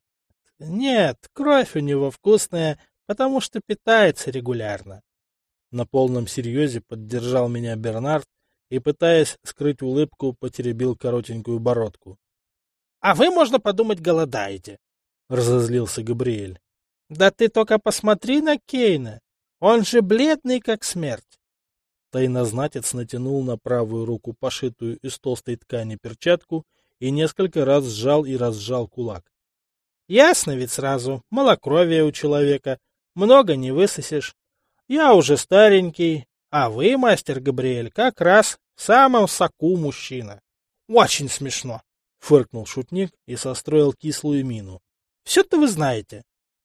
«Нет, кровь у него вкусная, потому что питается регулярно». На полном серьезе поддержал меня Бернард и, пытаясь скрыть улыбку, потеребил коротенькую бородку. «А вы, можно подумать, голодаете», — разозлился Габриэль. «Да ты только посмотри на Кейна. Он же бледный, как смерть». Тайнознатец натянул на правую руку пошитую из толстой ткани перчатку и несколько раз сжал и разжал кулак. «Ясно ведь сразу, малокровие у человека, много не высосешь. Я уже старенький, а вы, мастер Габриэль, как раз в самом соку мужчина. Очень смешно», — фыркнул шутник и состроил кислую мину. «Все-то вы знаете.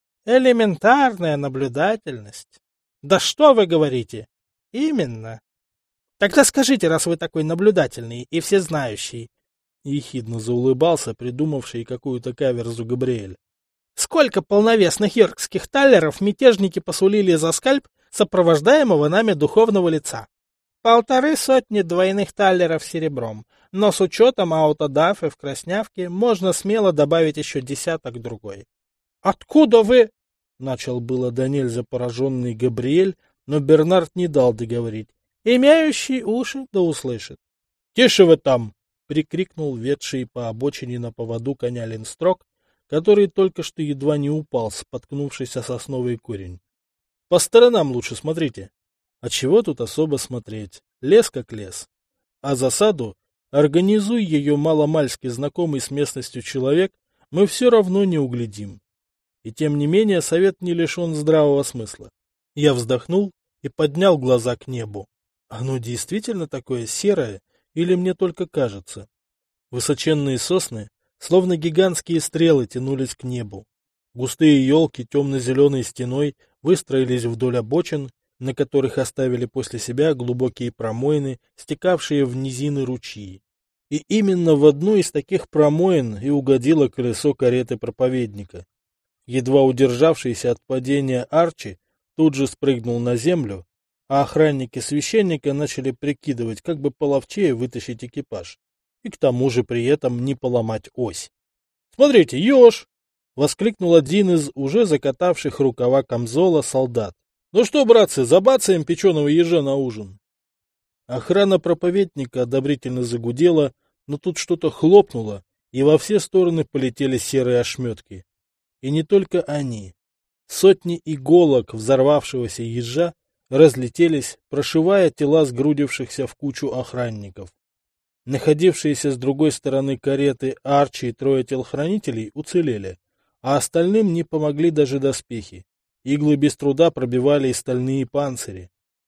Элементарная наблюдательность». «Да что вы говорите?» «Именно. Тогда скажите, раз вы такой наблюдательный и всезнающий», — ехидно заулыбался придумавший какую-то каверзу Габриэль. «Сколько полновесных йоркских таллеров мятежники посулили за скальп сопровождаемого нами духовного лица?» «Полторы сотни двойных таллеров серебром, но с учетом аутодафы в Краснявке можно смело добавить еще десяток другой». «Откуда вы?» — начал было до нельзя пораженный Габриэль, но Бернард не дал договорить. «Имеющий уши да услышит». «Тише вы там!» — прикрикнул ведший по обочине на поводу коня Линстрок, который только что едва не упал, споткнувшись о сосновый корень. «По сторонам лучше смотрите». А чего тут особо смотреть? Лес как лес. А засаду, организуй ее маломальски знакомый с местностью человек, мы все равно не углядим. И тем не менее совет не лишен здравого смысла. Я вздохнул и поднял глаза к небу. Оно действительно такое серое, или мне только кажется? Высоченные сосны, словно гигантские стрелы, тянулись к небу. Густые елки темно-зеленой стеной выстроились вдоль обочин, на которых оставили после себя глубокие промоины, стекавшие в низины ручьи. И именно в одну из таких промоин и угодило колесо кареты проповедника. Едва удержавшийся от падения Арчи тут же спрыгнул на землю, а охранники священника начали прикидывать, как бы половчее вытащить экипаж, и к тому же при этом не поломать ось. — Смотрите, еж! — воскликнул один из уже закатавших рукава камзола солдат. — Ну что, братцы, забацаем печеного ежа на ужин? Охрана проповедника одобрительно загудела, но тут что-то хлопнуло, и во все стороны полетели серые ошметки. И не только они. Сотни иголок взорвавшегося ежа разлетелись, прошивая тела сгрудившихся в кучу охранников. Находившиеся с другой стороны кареты Арчи и трое телохранителей уцелели, а остальным не помогли даже доспехи. Иглы без труда пробивали и стальные панцири.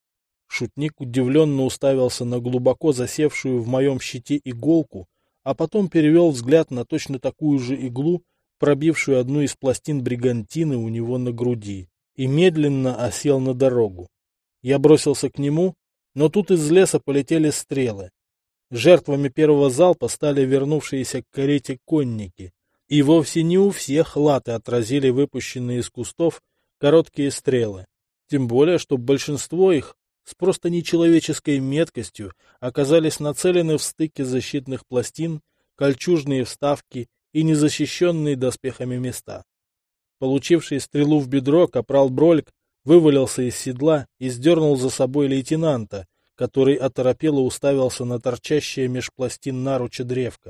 Шутник удивленно уставился на глубоко засевшую в моем щите иголку, а потом перевел взгляд на точно такую же иглу, пробившую одну из пластин бригантины у него на груди, и медленно осел на дорогу. Я бросился к нему, но тут из леса полетели стрелы. Жертвами первого залпа стали вернувшиеся к карете конники, и вовсе не у всех латы отразили выпущенные из кустов короткие стрелы, тем более, что большинство их с просто нечеловеческой меткостью оказались нацелены в стыке защитных пластин, кольчужные вставки и незащищенные доспехами места. Получивший стрелу в бедро, капрал Брольк вывалился из седла и сдернул за собой лейтенанта, который оторопело уставился на торчащее меж пластин наруча древко.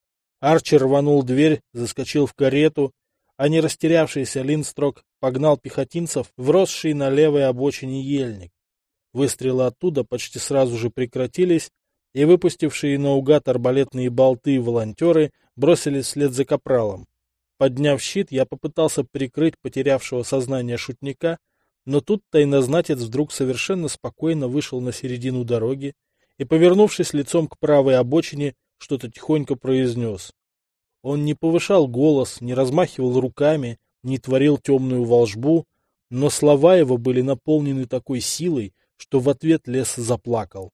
Арчи рванул дверь, заскочил в карету, а не растерявшийся Линдстрок погнал пехотинцев в росший на левой обочине ельник. Выстрелы оттуда почти сразу же прекратились, и выпустившие наугад арбалетные болты волонтеры бросились вслед за капралом. Подняв щит, я попытался прикрыть потерявшего сознание шутника, но тут тайнознатец вдруг совершенно спокойно вышел на середину дороги и, повернувшись лицом к правой обочине, что-то тихонько произнес. Он не повышал голос, не размахивал руками, не творил темную волшбу, но слова его были наполнены такой силой, что в ответ лес заплакал.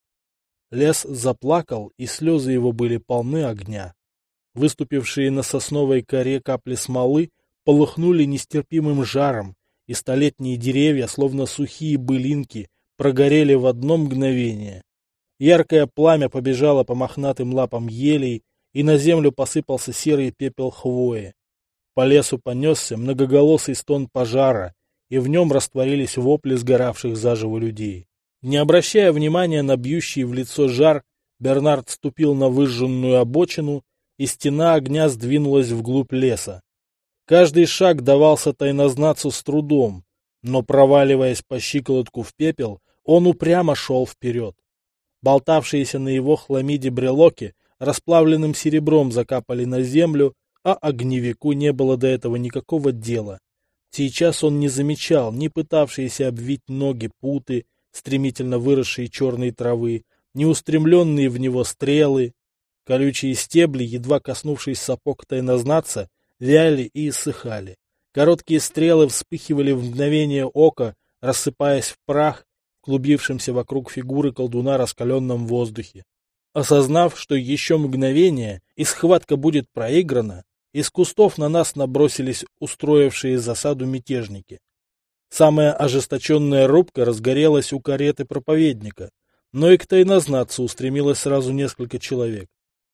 Лес заплакал, и слезы его были полны огня. Выступившие на сосновой коре капли смолы полыхнули нестерпимым жаром, и столетние деревья, словно сухие былинки, прогорели в одно мгновение. Яркое пламя побежало по мохнатым лапам елей, и на землю посыпался серый пепел хвои. По лесу понесся многоголосый стон пожара, и в нем растворились вопли сгоравших заживо людей. Не обращая внимания на бьющий в лицо жар, Бернард ступил на выжженную обочину, и стена огня сдвинулась вглубь леса. Каждый шаг давался тайнознатцу с трудом, но, проваливаясь по щиколотку в пепел, он упрямо шел вперед. Болтавшиеся на его хламиде брелоки расплавленным серебром закапали на землю, а огневику не было до этого никакого дела. Сейчас он не замечал ни пытавшиеся обвить ноги путы, стремительно выросшие черной травы, ни устремленные в него стрелы. Колючие стебли, едва коснувшись сапог тайнознатца, вяли и иссыхали. Короткие стрелы вспыхивали в мгновение ока, рассыпаясь в прах, клубившимся вокруг фигуры колдуна раскаленном воздухе. Осознав, что еще мгновение, и схватка будет проиграна, из кустов на нас набросились устроившие засаду мятежники. Самая ожесточенная рубка разгорелась у кареты проповедника, но и к тайнознатцу устремилось сразу несколько человек.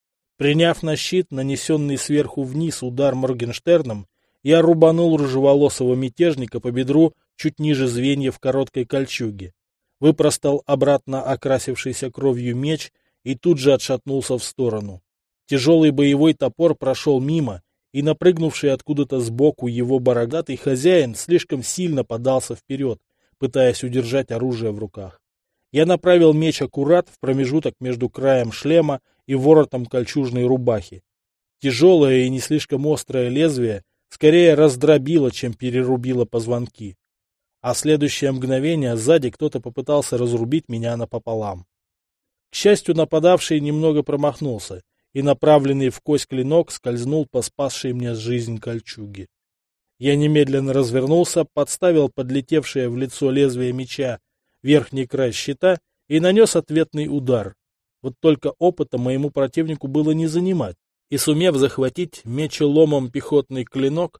Приняв на щит нанесенный сверху вниз удар Моргенштерном, я рубанул рыжеволосого мятежника по бедру чуть ниже звеньев короткой кольчуги, выпростал обратно окрасившийся кровью меч и тут же отшатнулся в сторону. Тяжелый боевой топор прошел мимо, и напрыгнувший откуда-то сбоку его бородатый хозяин слишком сильно подался вперед, пытаясь удержать оружие в руках. Я направил меч аккурат в промежуток между краем шлема и воротом кольчужной рубахи. Тяжелое и не слишком острое лезвие скорее раздробило, чем перерубило позвонки. А в следующее мгновение сзади кто-то попытался разрубить меня напополам. К счастью, нападавший немного промахнулся, и направленный в кость клинок скользнул по спасшей мне жизнь кольчуги. Я немедленно развернулся, подставил подлетевшее в лицо лезвие меча верхний край щита и нанес ответный удар. Вот только опыта моему противнику было не занимать, и, сумев захватить мечеломом пехотный клинок,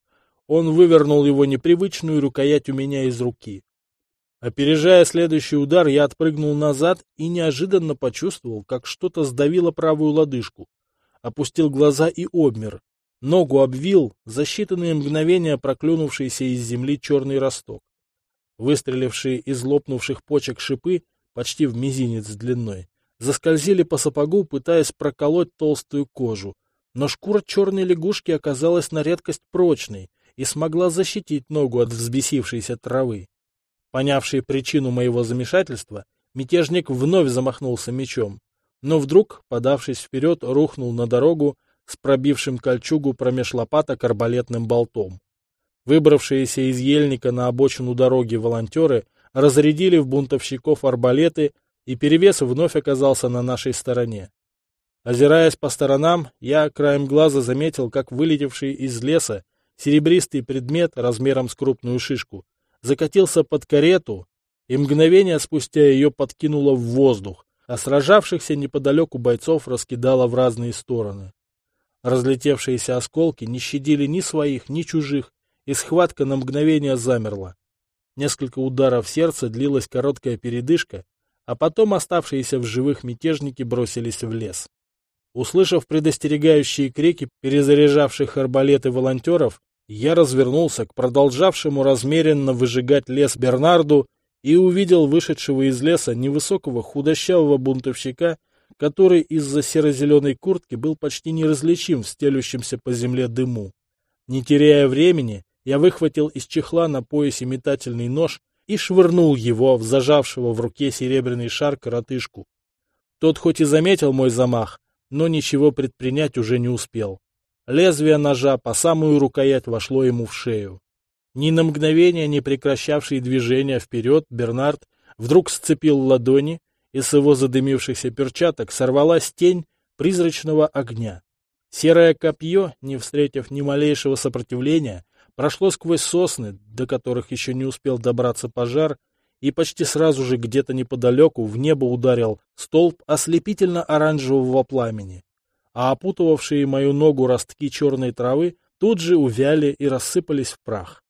он вывернул его непривычную рукоять у меня из руки. Опережая следующий удар, я отпрыгнул назад и неожиданно почувствовал, как что-то сдавило правую лодыжку. Опустил глаза и обмер. Ногу обвил за считанные мгновения проклюнувшийся из земли черный росток. Выстрелившие из лопнувших почек шипы, почти в мизинец длиной, заскользили по сапогу, пытаясь проколоть толстую кожу. Но шкура черной лягушки оказалась на редкость прочной и смогла защитить ногу от взбесившейся травы. Понявший причину моего замешательства, мятежник вновь замахнулся мечом, но вдруг, подавшись вперед, рухнул на дорогу с пробившим кольчугу промеж лопаток арбалетным болтом. Выбравшиеся из ельника на обочину дороги волонтеры разрядили в бунтовщиков арбалеты, и перевес вновь оказался на нашей стороне. Озираясь по сторонам, я краем глаза заметил, как вылетевший из леса серебристый предмет размером с крупную шишку закатился под карету, и мгновение спустя ее подкинуло в воздух, а сражавшихся неподалеку бойцов раскидало в разные стороны. Разлетевшиеся осколки не щадили ни своих, ни чужих, и схватка на мгновение замерла. Несколько ударов сердца, длилась короткая передышка, а потом оставшиеся в живых мятежники бросились в лес. Услышав предостерегающие крики перезаряжавших арбалеты волонтеров, я развернулся к продолжавшему размеренно выжигать лес Бернарду и увидел вышедшего из леса невысокого худощавого бунтовщика, который из-за серо-зеленой куртки был почти неразличим в стелющемся по земле дыму. Не теряя времени, я выхватил из чехла на поясе метательный нож и швырнул его в зажавшего в руке серебряный шар коротышку. Тот хоть и заметил мой замах, но ничего предпринять уже не успел. Лезвие ножа по самую рукоять вошло ему в шею. Ни на мгновение не прекращавший движения вперед, Бернард вдруг сцепил ладони, и с его задымившихся перчаток сорвалась тень призрачного огня. Серое копье, не встретив ни малейшего сопротивления, прошло сквозь сосны, до которых еще не успел добраться пожар, и почти сразу же где-то неподалеку в небо ударил столб ослепительно-оранжевого пламени, а опутывавшие мою ногу ростки черной травы тут же увяли и рассыпались в прах.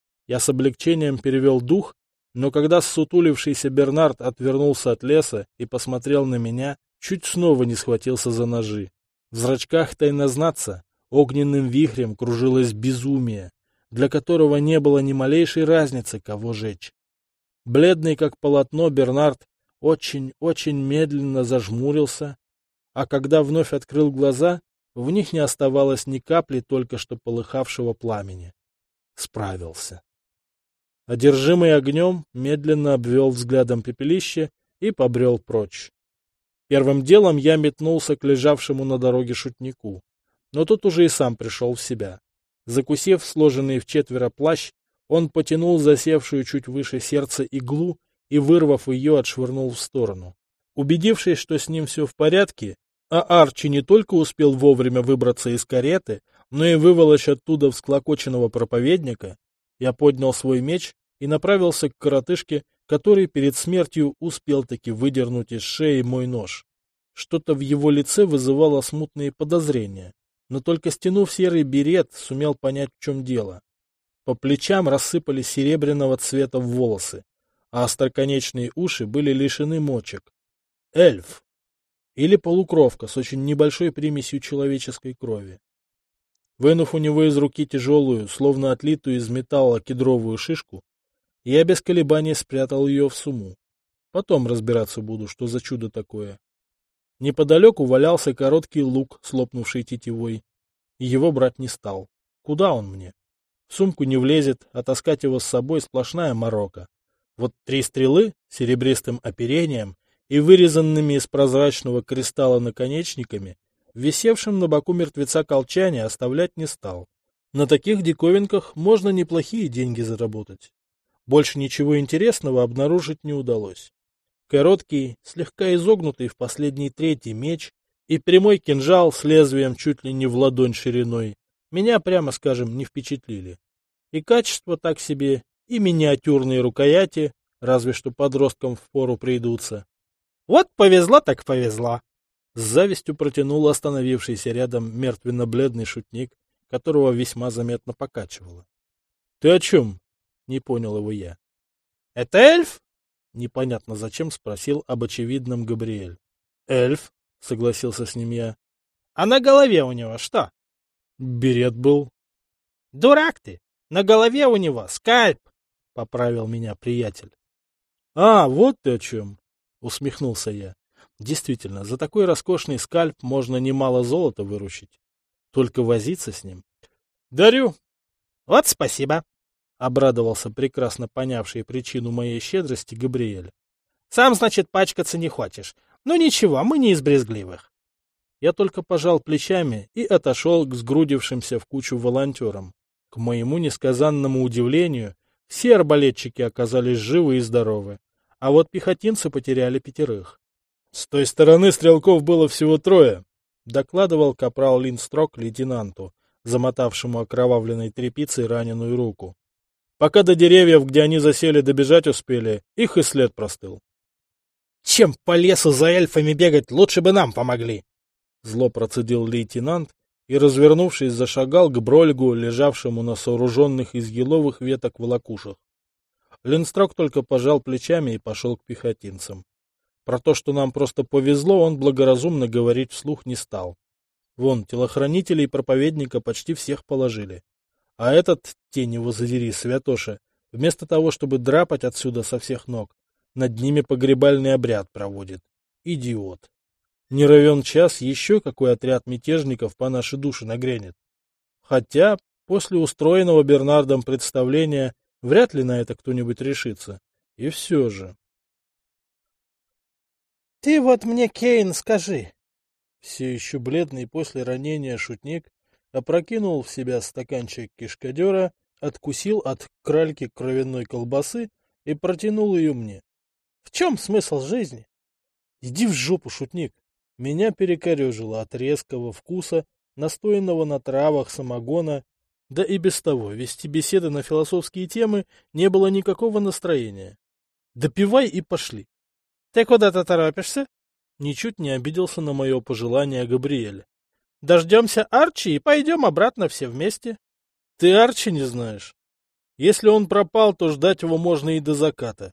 Я с облегчением перевел дух, но когда ссутулившийся Бернард отвернулся от леса и посмотрел на меня, чуть снова не схватился за ножи. В зрачках тайнознатца огненным вихрем кружилось безумие, для которого не было ни малейшей разницы, кого жечь. Бледный как полотно, Бернард очень-очень медленно зажмурился, а когда вновь открыл глаза, в них не оставалось ни капли только что полыхавшего пламени. Справился. Одержимый огнем, медленно обвел взглядом пепелище и побрел прочь. Первым делом я метнулся к лежавшему на дороге шутнику, но тот уже и сам пришел в себя. Закусив сложенный вчетверо плащ, он потянул засевшую чуть выше сердца иглу и, вырвав ее, отшвырнул в сторону. Убедившись, что с ним все в порядке, а Арчи не только успел вовремя выбраться из кареты, но и выволочь оттуда всклокоченного проповедника, я поднял свой меч и направился к коротышке, который перед смертью успел таки выдернуть из шеи мой нож. Что-то в его лице вызывало смутные подозрения, но только стянув серый берет, сумел понять, в чем дело. По плечам рассыпались серебряного цвета волосы, а остроконечные уши были лишены мочек. Эльф! Или полукровка с очень небольшой примесью человеческой крови. Вынув у него из руки тяжелую, словно отлитую из металла кедровую шишку, я без колебаний спрятал ее в сумму. Потом разбираться буду, что за чудо такое. Неподалеку валялся короткий лук с лопнувшей тетивой, и его брать не стал. Куда он мне? В сумку не влезет, а таскать его с собой сплошная морока. Вот три стрелы с серебристым оперением и вырезанными из прозрачного кристалла наконечниками, висевшим на боку мертвеца колчане, оставлять не стал. На таких диковинках можно неплохие деньги заработать. Больше ничего интересного обнаружить не удалось. Короткий, слегка изогнутый в последний третий меч и прямой кинжал с лезвием чуть ли не в ладонь шириной меня, прямо скажем, не впечатлили. И качество так себе, и миниатюрные рукояти, разве что подросткам впору придутся. Вот повезло так повезло. С завистью протянул остановившийся рядом мертвенно-бледный шутник, которого весьма заметно покачивало. Ты о чем? Не понял его я. Это эльф? Непонятно зачем спросил об очевидном Габриэль. Эльф, согласился с ним я. А на голове у него что? Берет был. Дурак ты! На голове у него скальп! Поправил меня приятель. А, вот ты о чем! Усмехнулся я. Действительно, за такой роскошный скальп можно немало золота выручить. Только возиться с ним. Дарю. Вот спасибо. Обрадовался прекрасно понявший причину моей щедрости Габриэль. Сам, значит, пачкаться не хочешь. Ну ничего, мы не из брезгливых. Я только пожал плечами и отошел к сгрудившимся в кучу волонтерам. К моему несказанному удивлению, все арбалетчики оказались живы и здоровы, а вот пехотинцы потеряли пятерых. С той стороны стрелков было всего трое, докладывал капрал Линдстрок лейтенанту, замотавшему окровавленной тряпицей раненую руку. Пока до деревьев, где они засели, добежать успели, их и след простыл. Чем по лесу за эльфами бегать, лучше бы нам помогли. Зло процедил лейтенант и, развернувшись, зашагал к Брольгу, лежавшему на сооруженных из еловых веток волокушах. Линдстрок только пожал плечами и пошел к пехотинцам. Про то, что нам просто повезло, он благоразумно говорить вслух не стал. Вон, телохранителей и проповедника почти всех положили. А этот, тень его задери, святоша, вместо того, чтобы драпать отсюда со всех ног, над ними погребальный обряд проводит. Идиот. Не равен час еще какой отряд мятежников по нашей душе нагрянет. Хотя, после устроенного Бернардом представления, вряд ли на это кто-нибудь решится. И все же... — Ты вот мне, Кейн, скажи. Все еще бледный после ранения шутник опрокинул в себя стаканчик кишкадера, откусил от кральки кровяной колбасы и протянул ее мне. — В чем смысл жизни? — Иди в жопу, шутник. Меня перекорежило от резкого вкуса, настоянного на травах самогона, да и без того вести беседы на философские темы не было никакого настроения. Допивай и пошли. — Ты куда-то торопишься? Ничуть не обиделся на мое пожелание Габриэль. — Дождемся Арчи и пойдем обратно все вместе. — Ты Арчи не знаешь? Если он пропал, то ждать его можно и до заката.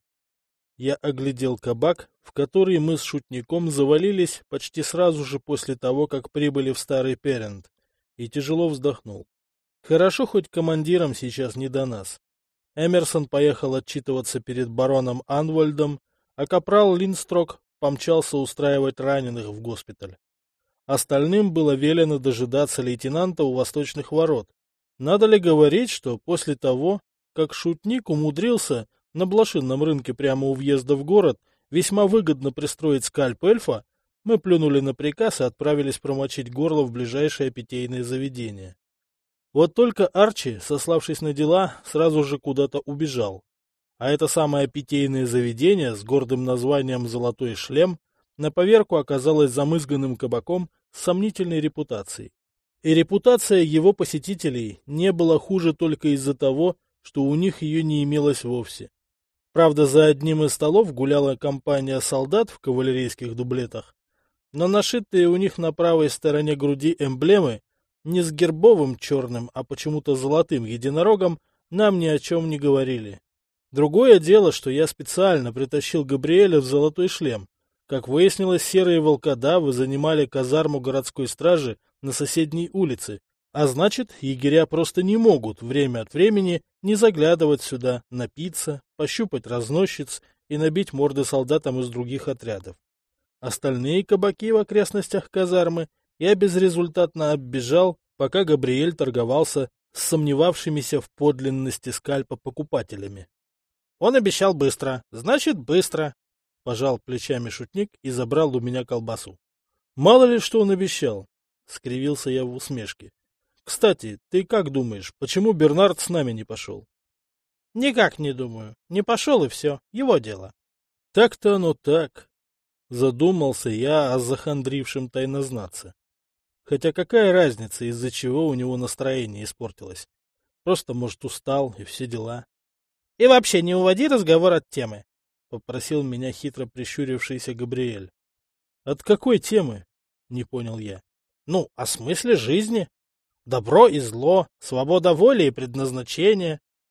Я оглядел кабак, в который мы с шутником завалились почти сразу же после того, как прибыли в Старый Перент, и тяжело вздохнул. Хорошо, хоть командирам сейчас не до нас. Эмерсон поехал отчитываться перед бароном Анвальдом, а капрал Линдстрок помчался устраивать раненых в госпиталь. Остальным было велено дожидаться лейтенанта у восточных ворот. Надо ли говорить, что после того, как шутник умудрился на блошинном рынке прямо у въезда в город весьма выгодно пристроить скальп эльфа, мы плюнули на приказ и отправились промочить горло в ближайшее питейное заведение. Вот только Арчи, сославшись на дела, сразу же куда-то убежал. А это самое питейное заведение с гордым названием «Золотой шлем» на поверку оказалось замызганным кабаком с сомнительной репутацией. И репутация его посетителей не была хуже только из-за того, что у них ее не имелось вовсе. Правда, за одним из столов гуляла компания солдат в кавалерийских дублетах, но нашитые у них на правой стороне груди эмблемы не с гербовым черным, а почему-то золотым единорогом нам ни о чем не говорили. Другое дело, что я специально притащил Габриэля в золотой шлем. Как выяснилось, серые волкодавы занимали казарму городской стражи на соседней улице, а значит, егеря просто не могут время от времени не заглядывать сюда, напиться, пощупать разносчиц и набить морды солдатам из других отрядов. Остальные кабаки в окрестностях казармы я безрезультатно оббежал, пока Габриэль торговался с сомневавшимися в подлинности скальпа покупателями. — Он обещал быстро, значит быстро, — пожал плечами шутник и забрал у меня колбасу. — Мало ли что он обещал, — скривился я в усмешке. — Кстати, ты как думаешь, почему Бернард с нами не пошел? — Никак не думаю. Не пошел и все, его дело. — Так-то оно так. Задумался я о захандрившем тайнознатце. Хотя какая разница, из-за чего у него настроение испортилось? Просто, может, устал и все дела. — И вообще не уводи разговор от темы, — попросил меня хитро прищурившийся Габриэль. — От какой темы? — не понял я. — Ну, о смысле жизни. Добро и зло, свобода воли и предназначения.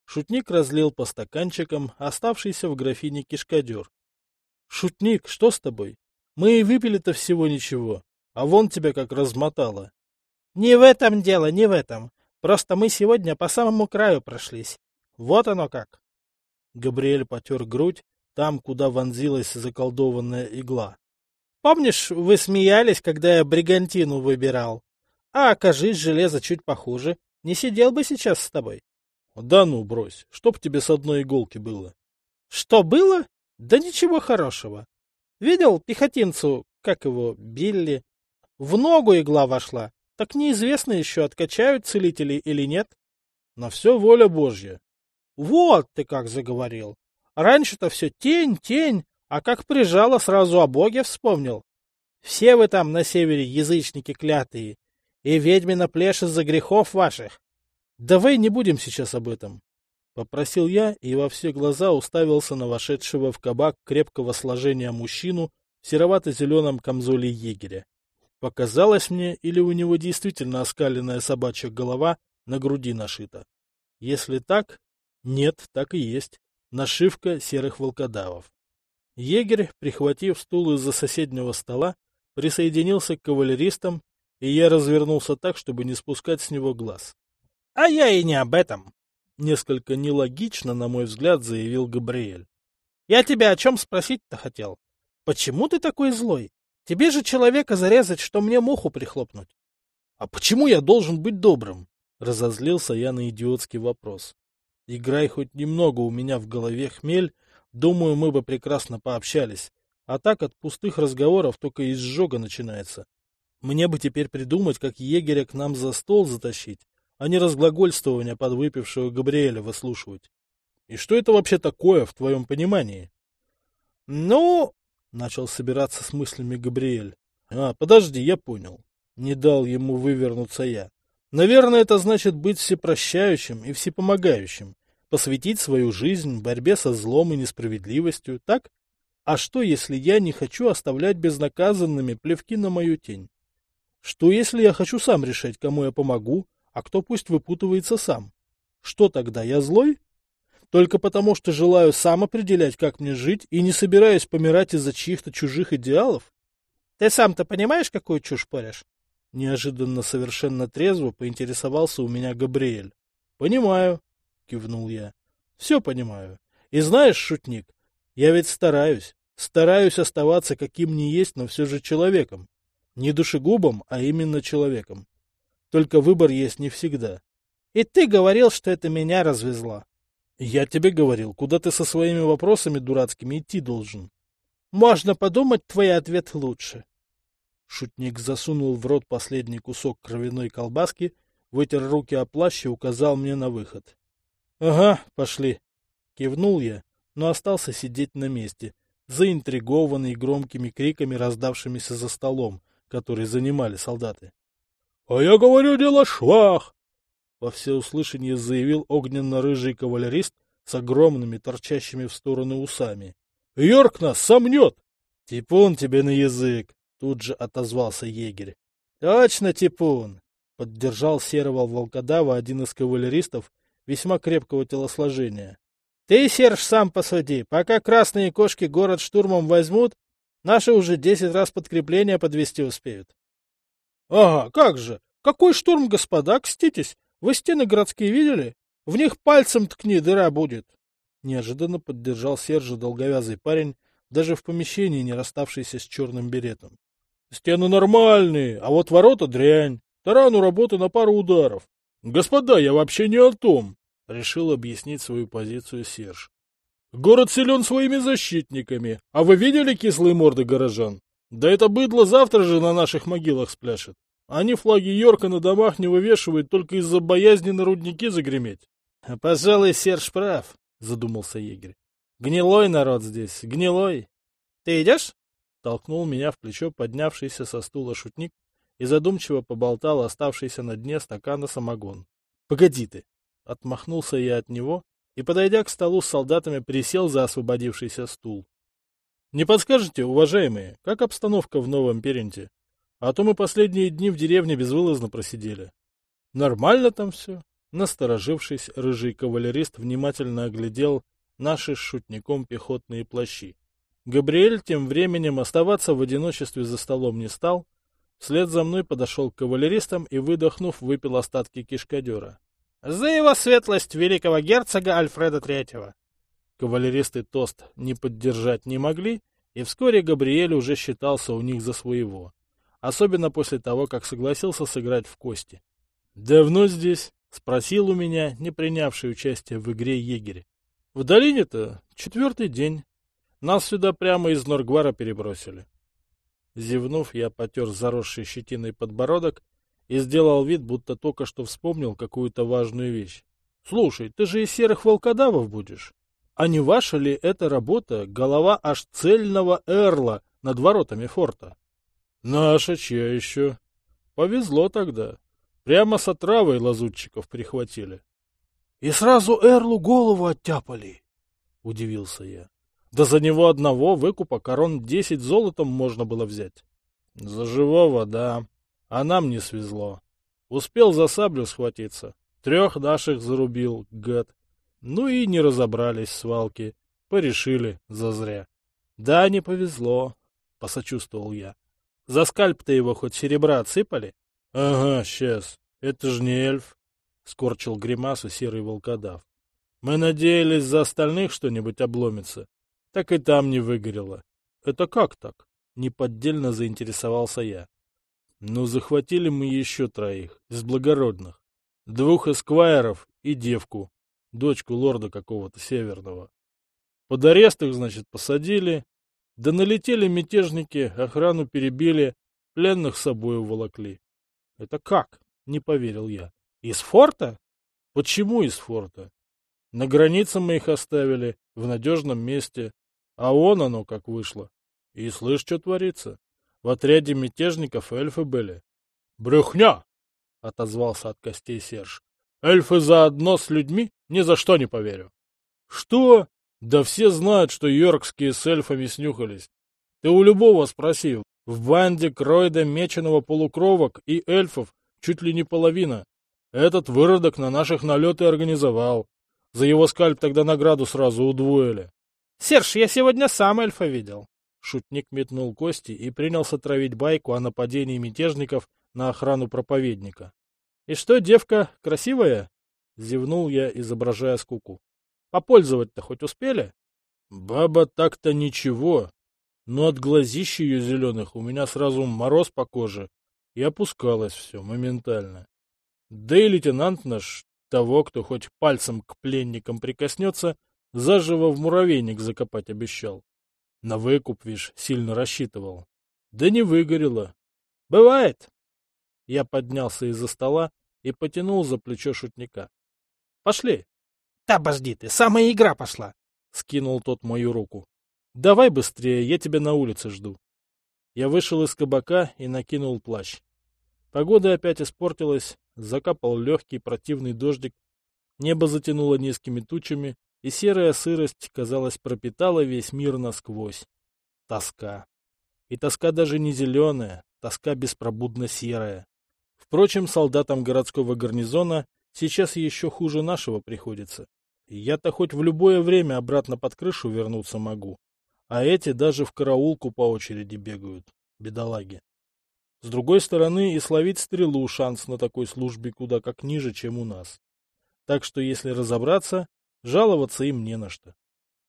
Шутник разлил по стаканчикам оставшийся в графине кишкадер. — Шутник, что с тобой? Мы и выпили-то всего ничего, а вон тебя как размотало. — Не в этом дело, не в этом. Просто мы сегодня по самому краю прошлись. Вот оно как. Габриэль потер грудь, там, куда вонзилась заколдованная игла. — Помнишь, вы смеялись, когда я бригантину выбирал? А окажись, железо чуть похуже. Не сидел бы сейчас с тобой. — Да ну, брось, чтоб тебе с одной иголки было. — Что было? Да ничего хорошего. Видел пехотинцу, как его, Билли? В ногу игла вошла. Так неизвестно еще, откачают целители или нет. На все воля Божья. Вот ты как заговорил. Раньше-то все тень, тень, а как прижало, сразу о Боге вспомнил. Все вы там на севере язычники клятые, и ведьмина плешь из-за грехов ваших. Давай не будем сейчас об этом. Попросил я и во все глаза уставился на вошедшего в кабак крепкого сложения мужчину в серовато-зеленом камзоле егеря. Показалось мне, или у него действительно оскаленная собачья голова на груди нашита. Если так, нет, так и есть. Нашивка серых волкодавов. Егерь, прихватив стул из-за соседнего стола, присоединился к кавалеристам, и я развернулся так, чтобы не спускать с него глаз. — А я и не об этом. Несколько нелогично, на мой взгляд, заявил Габриэль. — Я тебя о чем спросить-то хотел? Почему ты такой злой? Тебе же человека зарезать, что мне муху прихлопнуть. — А почему я должен быть добрым? Разозлился я на идиотский вопрос. Играй хоть немного у меня в голове хмель, думаю, мы бы прекрасно пообщались. А так от пустых разговоров только изжога начинается. Мне бы теперь придумать, как егеря к нам за стол затащить, а не разглагольствование подвыпившего Габриэля выслушивать. И что это вообще такое, в твоем понимании? — Ну... — начал собираться с мыслями Габриэль. — А, подожди, я понял. Не дал ему вывернуться я. Наверное, это значит быть всепрощающим и всепомогающим, посвятить свою жизнь борьбе со злом и несправедливостью, так? А что, если я не хочу оставлять безнаказанными плевки на мою тень? Что, если я хочу сам решать, кому я помогу, а кто пусть выпутывается сам? Что тогда, я злой? Только потому, что желаю сам определять, как мне жить, и не собираюсь помирать из-за чьих-то чужих идеалов? Ты сам-то понимаешь, какую чушь порешь? Неожиданно совершенно трезво поинтересовался у меня Габриэль. — Понимаю, — кивнул я. — Все понимаю. И знаешь, шутник, я ведь стараюсь, стараюсь оставаться каким ни есть, но все же человеком. Не душегубом, а именно человеком. Только выбор есть не всегда. — И ты говорил, что это меня развезло. — Я тебе говорил, куда ты со своими вопросами дурацкими идти должен. — Можно подумать, твой ответ лучше. Шутник засунул в рот последний кусок кровяной колбаски, вытер руки о плащ и указал мне на выход. — Ага, пошли. Кивнул я, но остался сидеть на месте, заинтригованный громкими криками, раздавшимися за столом, который занимали солдаты. — А я говорю, дело швах! — во всеуслышание заявил огненно-рыжий кавалерист с огромными торчащими в стороны усами. — Йорк нас сомнет! — Типун тебе на язык! — тут же отозвался егерь. — Точно, типун! — поддержал серого волкодава один из кавалеристов весьма крепкого телосложения. — Ты, Серж, сам посуди. Пока красные кошки город штурмом возьмут, наши уже десять раз подкрепление подвести успеют. — Ага, как же! Какой штурм, господа, кститесь! Вы стены городские видели? В них пальцем ткни, дыра будет. Неожиданно поддержал Сержа долговязый парень, даже в помещении не расставшийся с черным беретом. Стены нормальные, а вот ворота дрянь. Тарану работы на пару ударов. Господа, я вообще не о том, решил объяснить свою позицию Серж. Город силен своими защитниками, а вы видели кислые морды горожан? Да это быдло завтра же на наших могилах спляшет. Они флаги Йорка на домах не вывешивают только из-за боязни на рудники загреметь. — Пожалуй, Серж прав, — задумался егерь. — Гнилой народ здесь, гнилой. — Ты идешь? — толкнул меня в плечо поднявшийся со стула шутник и задумчиво поболтал оставшийся на дне стакана самогон. — Погоди ты! — отмахнулся я от него и, подойдя к столу с солдатами, присел за освободившийся стул. — Не подскажете, уважаемые, как обстановка в Новом Перенте? А то мы последние дни в деревне безвылазно просидели. Нормально там все. Насторожившись, рыжий кавалерист внимательно оглядел наши с шутником пехотные плащи. Габриэль тем временем оставаться в одиночестве за столом не стал. Вслед за мной подошел к кавалеристам и, выдохнув, выпил остатки кишкадера. — За его светлость великого герцога Альфреда Третьего! Кавалеристы тост не поддержать не могли, и вскоре Габриэль уже считался у них за своего. Особенно после того, как согласился сыграть в кости. — Давно здесь? — спросил у меня, не принявший участие в игре егерь. — В долине-то четвертый день. Нас сюда прямо из Норгвара перебросили. Зевнув, я потер заросший щетиной подбородок и сделал вид, будто только что вспомнил какую-то важную вещь. — Слушай, ты же из серых волкодавов будешь? А не ваша ли эта работа голова аж цельного эрла над воротами форта? — Наша, чья еще? Повезло тогда. Прямо с отравой лазутчиков прихватили. — И сразу эрлу голову оттяпали, — удивился я. Да за него одного выкупа корон десять золотом можно было взять. За живого, да. А нам не свезло. Успел за саблю схватиться. Трех наших зарубил, гад. Ну и не разобрались свалки. Порешили зазря. Да, не повезло, посочувствовал я. За скальп-то его хоть серебра отсыпали? Ага, сейчас. Это ж не эльф, скорчил гримасу серый волкодав. Мы надеялись, за остальных что-нибудь обломится. Так и там не выгорело. Это как так? Неподдельно заинтересовался я. Ну, захватили мы еще троих, из благородных. Двух эсквайров и девку, дочку лорда какого-то северного. Под арест их, значит, посадили. Да налетели мятежники, охрану перебили, пленных с собой уволокли. Это как? Не поверил я. Из форта? Почему из форта? На границе мы их оставили, в надежном месте. А он оно как вышло. И слышь, что творится. В отряде мятежников эльфы были. — Брехня! — отозвался от костей Серж. — Эльфы заодно с людьми? Ни за что не поверю. — Что? Да все знают, что йоркские с эльфами снюхались. Ты у любого спроси. В банде Кройда меченого полукровок и эльфов чуть ли не половина. Этот выродок на наших налеты организовал. За его скальп тогда награду сразу удвоили. — Серж, я сегодня сам эльфа видел. Шутник метнул кости и принялся травить байку о нападении мятежников на охрану проповедника. — И что, девка, красивая? — зевнул я, изображая скуку. — Попользовать-то хоть успели? — Баба так-то ничего, но от глазищ ее зеленых у меня сразу мороз по коже, и опускалось все моментально. Да и лейтенант наш, того, кто хоть пальцем к пленникам прикоснется, заживо в муравейник закопать обещал. На выкуп, вишь, сильно рассчитывал. Да не выгорело. Бывает. Я поднялся из-за стола и потянул за плечо шутника. Пошли. Да обожди ты, самая игра пошла. Скинул тот мою руку. Давай быстрее, я тебя на улице жду. Я вышел из кабака и накинул плащ. Погода опять испортилась, закапал легкий противный дождик, небо затянуло низкими тучами, и серая сырость, казалось, пропитала весь мир насквозь. Тоска. И тоска даже не зеленая, тоска беспробудно серая. Впрочем, солдатам городского гарнизона сейчас еще хуже нашего приходится. Я-то хоть в любое время обратно под крышу вернуться могу, а эти даже в караулку по очереди бегают, бедолаги. С другой стороны, и словить стрелу шанс на такой службе куда как ниже, чем у нас. Так что, если разобраться, жаловаться им не на что.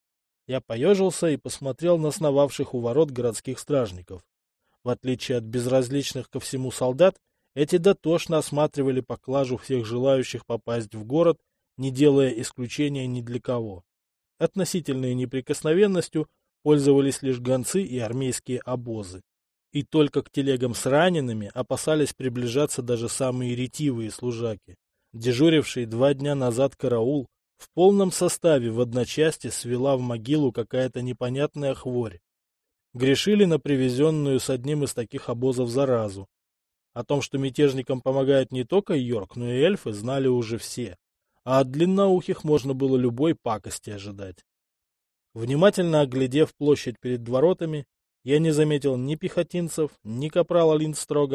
Я поежился и посмотрел на сновавших у ворот городских стражников. В отличие от безразличных ко всему солдат, эти дотошно осматривали поклажу всех желающих попасть в город, не делая исключения ни для кого. Относительной неприкосновенностью пользовались лишь гонцы и армейские обозы. И только к телегам с ранеными опасались приближаться даже самые ретивые служаки. Дежуривший два дня назад караул в полном составе в одночасье свела в могилу какая-то непонятная хворь. Грешили на привезенную с одним из таких обозов заразу. О том, что мятежникам помогает не только Йорк, но и эльфы, знали уже все. А от длинноухих можно было любой пакости ожидать. Внимательно оглядев площадь перед воротами, я не заметил ни пехотинцев, ни капрала Линдстрога,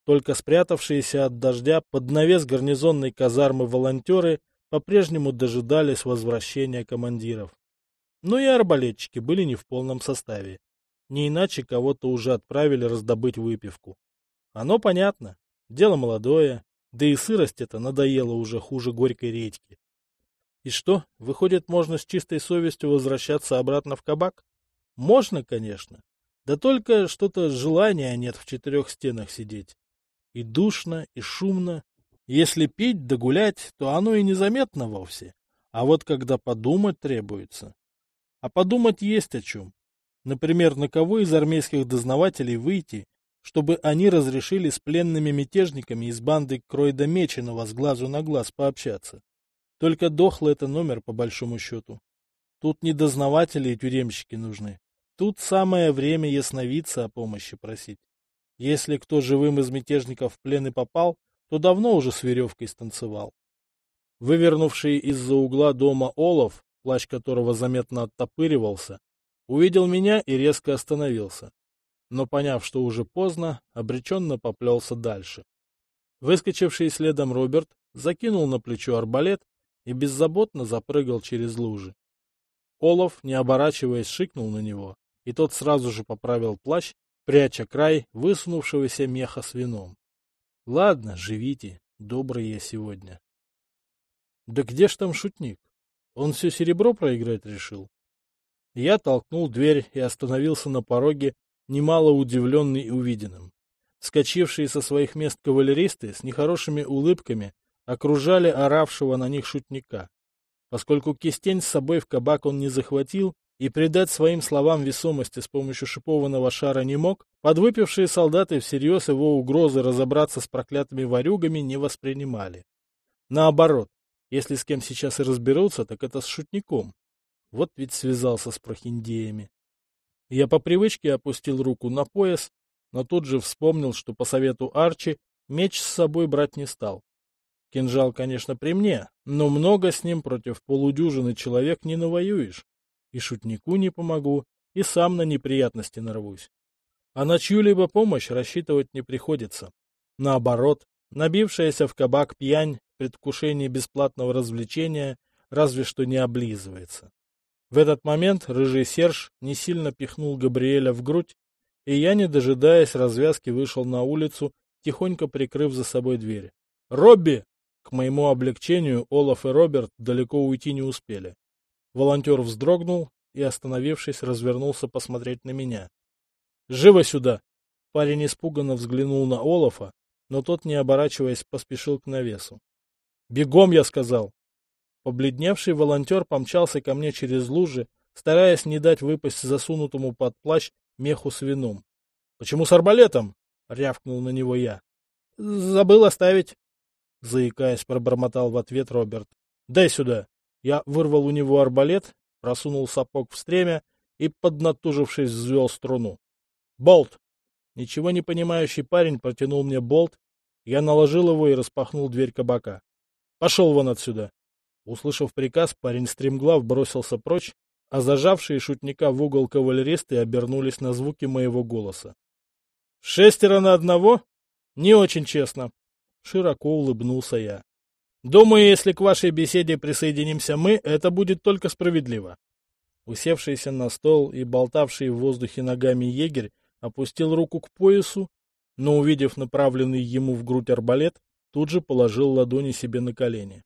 Только спрятавшиеся от дождя под навес гарнизонной казармы волонтеры по-прежнему дожидались возвращения командиров. Но и арбалетчики были не в полном составе. Не иначе кого-то уже отправили раздобыть выпивку. Оно понятно. Дело молодое, да и сырость эта надоела уже хуже горькой редьки. И что, выходит, можно с чистой совестью возвращаться обратно в кабак? Можно, конечно. Да только что-то желания нет в четырех стенах сидеть. И душно, и шумно. Если пить да гулять, то оно и незаметно вовсе. А вот когда подумать требуется. А подумать есть о чем. Например, на кого из армейских дознавателей выйти, чтобы они разрешили с пленными мятежниками из банды Кройда Меченого с глазу на глаз пообщаться. Только дохлый это номер, по большому счету. Тут не дознаватели и тюремщики нужны. Тут самое время ясновидца о помощи просить. Если кто живым из мятежников в плен и попал, то давно уже с веревкой станцевал. Вывернувший из-за угла дома олов, плащ которого заметно оттопыривался, увидел меня и резко остановился. Но, поняв, что уже поздно, обреченно поплелся дальше. Выскочивший следом Роберт закинул на плечо арбалет и беззаботно запрыгал через лужи. Олаф, не оборачиваясь, шикнул на него, и тот сразу же поправил плащ, пряча край высунувшегося меха с вином. Ладно, живите, добрый я сегодня. Да где ж там шутник? Он все серебро проиграть решил? Я толкнул дверь и остановился на пороге, немало удивленный увиденным. Вскочившие со своих мест кавалеристы с нехорошими улыбками окружали оравшего на них шутника. Поскольку кистень с собой в кабак он не захватил и придать своим словам весомости с помощью шипованного шара не мог, подвыпившие солдаты всерьез его угрозы разобраться с проклятыми ворюгами не воспринимали. Наоборот, если с кем сейчас и разберутся, так это с шутником. Вот ведь связался с прохиндеями. Я по привычке опустил руку на пояс, но тут же вспомнил, что по совету Арчи меч с собой брать не стал. Кинжал, конечно, при мне, но много с ним против полудюжины человек не навоюешь. И шутнику не помогу, и сам на неприятности нарвусь. А на чью-либо помощь рассчитывать не приходится. Наоборот, набившаяся в кабак пьянь в предвкушении бесплатного развлечения разве что не облизывается. В этот момент рыжий Серж не сильно пихнул Габриэля в грудь, и я, не дожидаясь развязки, вышел на улицу, тихонько прикрыв за собой дверь. «Робби!» К моему облегчению Олаф и Роберт далеко уйти не успели. Волонтер вздрогнул и, остановившись, развернулся посмотреть на меня. «Живо сюда!» Парень испуганно взглянул на Олафа, но тот, не оборачиваясь, поспешил к навесу. «Бегом!» — я сказал. Побледневший волонтер помчался ко мне через лужи, стараясь не дать выпасть засунутому под плащ меху с вином. «Почему с арбалетом?» — рявкнул на него я. «Забыл оставить», — заикаясь, пробормотал в ответ Роберт. «Дай сюда». Я вырвал у него арбалет, просунул сапог в стремя и, поднатужившись, взвел струну. «Болт!» Ничего не понимающий парень протянул мне болт. Я наложил его и распахнул дверь кабака. «Пошел вон отсюда!» Услышав приказ, парень стремглав бросился прочь, а зажавшие шутника в угол кавалеристы обернулись на звуки моего голоса. «Шестеро на одного? Не очень честно!» Широко улыбнулся я. «Думаю, если к вашей беседе присоединимся мы, это будет только справедливо». Усевшийся на стол и болтавший в воздухе ногами егерь опустил руку к поясу, но, увидев направленный ему в грудь арбалет, тут же положил ладони себе на колени.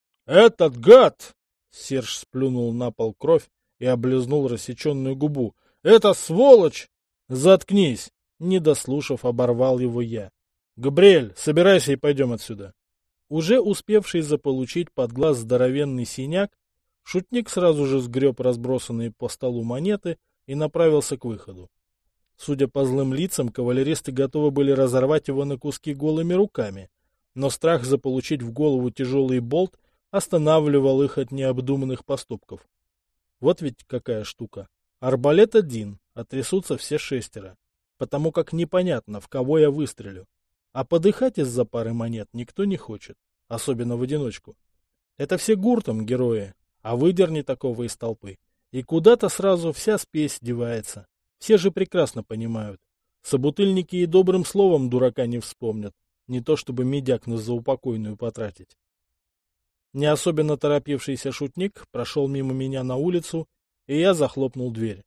«Этот гад!» — Серж сплюнул на пол кровь и облизнул рассеченную губу. «Это сволочь!» «Заткнись!» — не дослушав, оборвал его я. «Габриэль, собирайся и пойдем отсюда». Уже успевший заполучить под глаз здоровенный синяк, шутник сразу же сгреб разбросанные по столу монеты и направился к выходу. Судя по злым лицам, кавалеристы готовы были разорвать его на куски голыми руками, но страх заполучить в голову тяжелый болт останавливал их от необдуманных поступков. Вот ведь какая штука. Арбалет один, а трясутся все шестеро, потому как непонятно, в кого я выстрелю. А подыхать из-за пары монет никто не хочет, особенно в одиночку. Это все гуртом герои, а выдерни такого из толпы, и куда-то сразу вся спесь девается. Все же прекрасно понимают, Собутыльники и добрым словом дурака не вспомнят, не то чтобы медяк на заупокойную потратить. Не особенно торопившийся шутник прошел мимо меня на улицу, и я захлопнул дверь.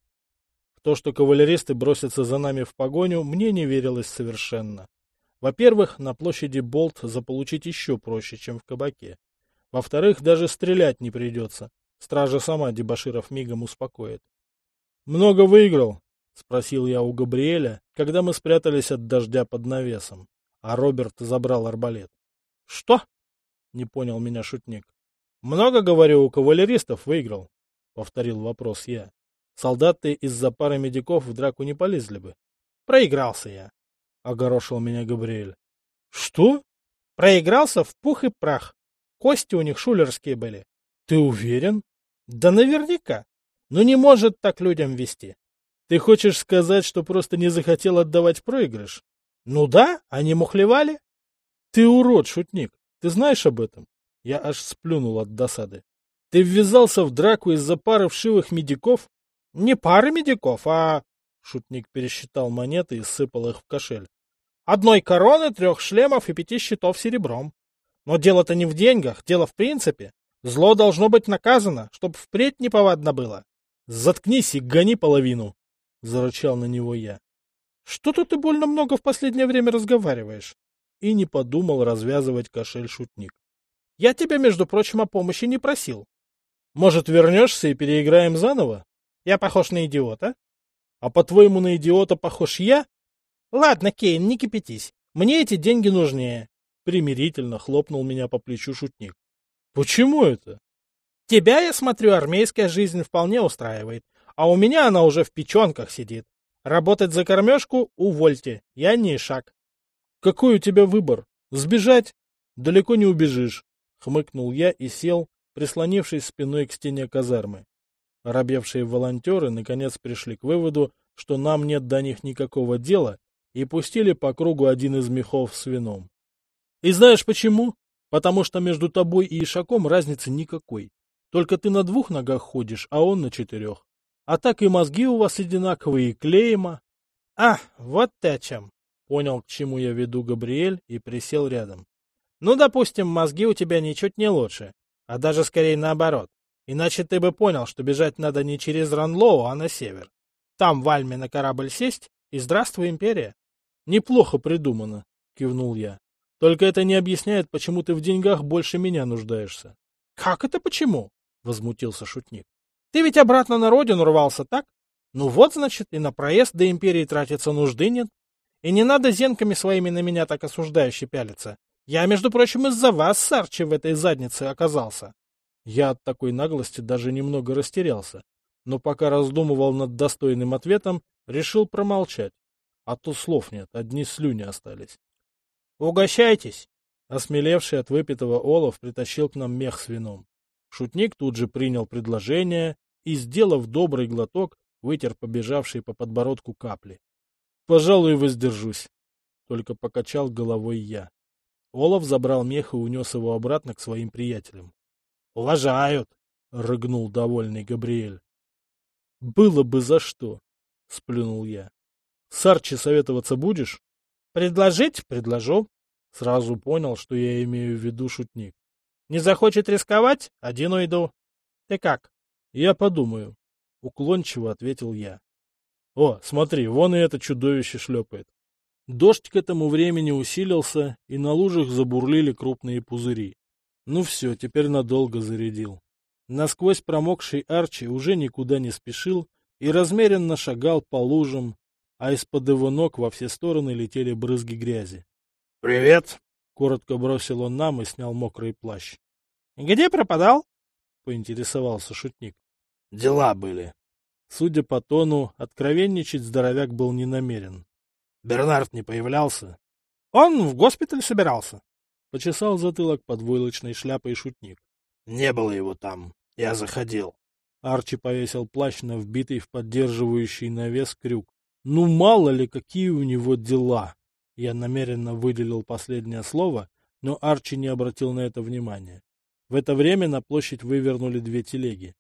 В то, что кавалеристы бросятся за нами в погоню, мне не верилось совершенно. Во-первых, на площади Болт заполучить еще проще, чем в кабаке. Во-вторых, даже стрелять не придется. Стража сама дебоширов мигом успокоит. «Много выиграл?» — спросил я у Габриэля, когда мы спрятались от дождя под навесом, а Роберт забрал арбалет. «Что?» — не понял меня шутник. «Много, говорю, у кавалеристов выиграл?» — повторил вопрос я. Солдаты из-за пары медиков в драку не полезли бы. «Проигрался я», — огорошил меня Габриэль. «Что?» «Проигрался в пух и прах. Кости у них шулерские были». «Ты уверен?» «Да наверняка. Но не может так людям вести». «Ты хочешь сказать, что просто не захотел отдавать проигрыш?» «Ну да, они мухлевали». «Ты урод, шутник. Ты знаешь об этом?» Я аж сплюнул от досады. «Ты ввязался в драку из-за пары вшивых медиков?» «Не пары медиков, а...» Шутник пересчитал монеты и сыпал их в кошель. «Одной короны, трех шлемов и пяти щитов серебром. Но дело-то не в деньгах, дело в принципе. Зло должно быть наказано, чтоб впредь неповадно было». «Заткнись и гони половину!» — зарычал на него я. «Что-то ты больно много в последнее время разговариваешь». И не подумал развязывать кошель шутник. «Я тебя, между прочим, о помощи не просил». «Может, вернешься и переиграем заново?» «Я похож на идиота?» «А по-твоему, на идиота похож я?» «Ладно, Кейн, не кипятись. Мне эти деньги нужнее». Примирительно хлопнул меня по плечу шутник. «Почему это?» «Тебя, я смотрю, армейская жизнь вполне устраивает, а у меня она уже в печенках сидит. Работать за кормежку — увольте, я не ишак». «Какой у тебя выбор? Сбежать? Далеко не убежишь», — хмыкнул я и сел, прислонившись спиной к стене казармы. Оробевшие волонтеры наконец пришли к выводу, что нам нет до них никакого дела, и пустили по кругу один из мехов с вином. «И знаешь почему? Потому что между тобой и Ишаком разницы никакой. Только ты на двух ногах ходишь, а он на четырех. А так и мозги у вас одинаковые, и клейма». «А, вот ты о чем!» — понял, к чему я веду Габриэль, и присел рядом. «Ну, допустим, мозги у тебя ничуть не лучше, а даже скорее наоборот. Иначе ты бы понял, что бежать надо не через Ранлоу, а на север. Там в Альме на корабль сесть, и здравствуй, империя». «Неплохо придумано», — кивнул я. «Только это не объясняет, почему ты в деньгах больше меня нуждаешься». «Как это почему?» — возмутился шутник. «Ты ведь обратно на родину рвался, так? Ну вот, значит, и на проезд до империи тратиться нужды нет. И не надо зенками своими на меня так осуждающе пялиться. Я, между прочим, из-за вас, Сарчи, в этой заднице оказался». Я от такой наглости даже немного растерялся, но пока раздумывал над достойным ответом, решил промолчать. А то слов нет, одни слюни остались. «Угощайтесь!» Осмелевший от выпитого олов притащил к нам мех с вином. Шутник тут же принял предложение и, сделав добрый глоток, вытер побежавшие по подбородку капли. «Пожалуй, воздержусь», — только покачал головой я. Олаф забрал мех и унес его обратно к своим приятелям. «Уважают!» — рыгнул довольный Габриэль. «Было бы за что!» — сплюнул я. «С Арчи советоваться будешь?» «Предложить? Предложу». Сразу понял, что я имею в виду шутник. «Не захочет рисковать? Один уйду. Ты как?» «Я подумаю», — уклончиво ответил я. «О, смотри, вон и это чудовище шлепает». Дождь к этому времени усилился, и на лужах забурлили крупные пузыри. Ну все, теперь надолго зарядил. Насквозь промокший Арчи уже никуда не спешил и размеренно шагал по лужам, а из-под его ног во все стороны летели брызги грязи. «Привет!» — коротко бросил он нам и снял мокрый плащ. «Где пропадал?» — поинтересовался шутник. «Дела были». Судя по тону, откровенничать здоровяк был не намерен. «Бернард не появлялся?» «Он в госпиталь собирался». Почесал затылок под войлочной шляпой шутник. «Не было его там. Я заходил». Арчи повесил плащ на вбитый в поддерживающий навес крюк. «Ну, мало ли, какие у него дела!» Я намеренно выделил последнее слово, но Арчи не обратил на это внимания. В это время на площадь вывернули две телеги.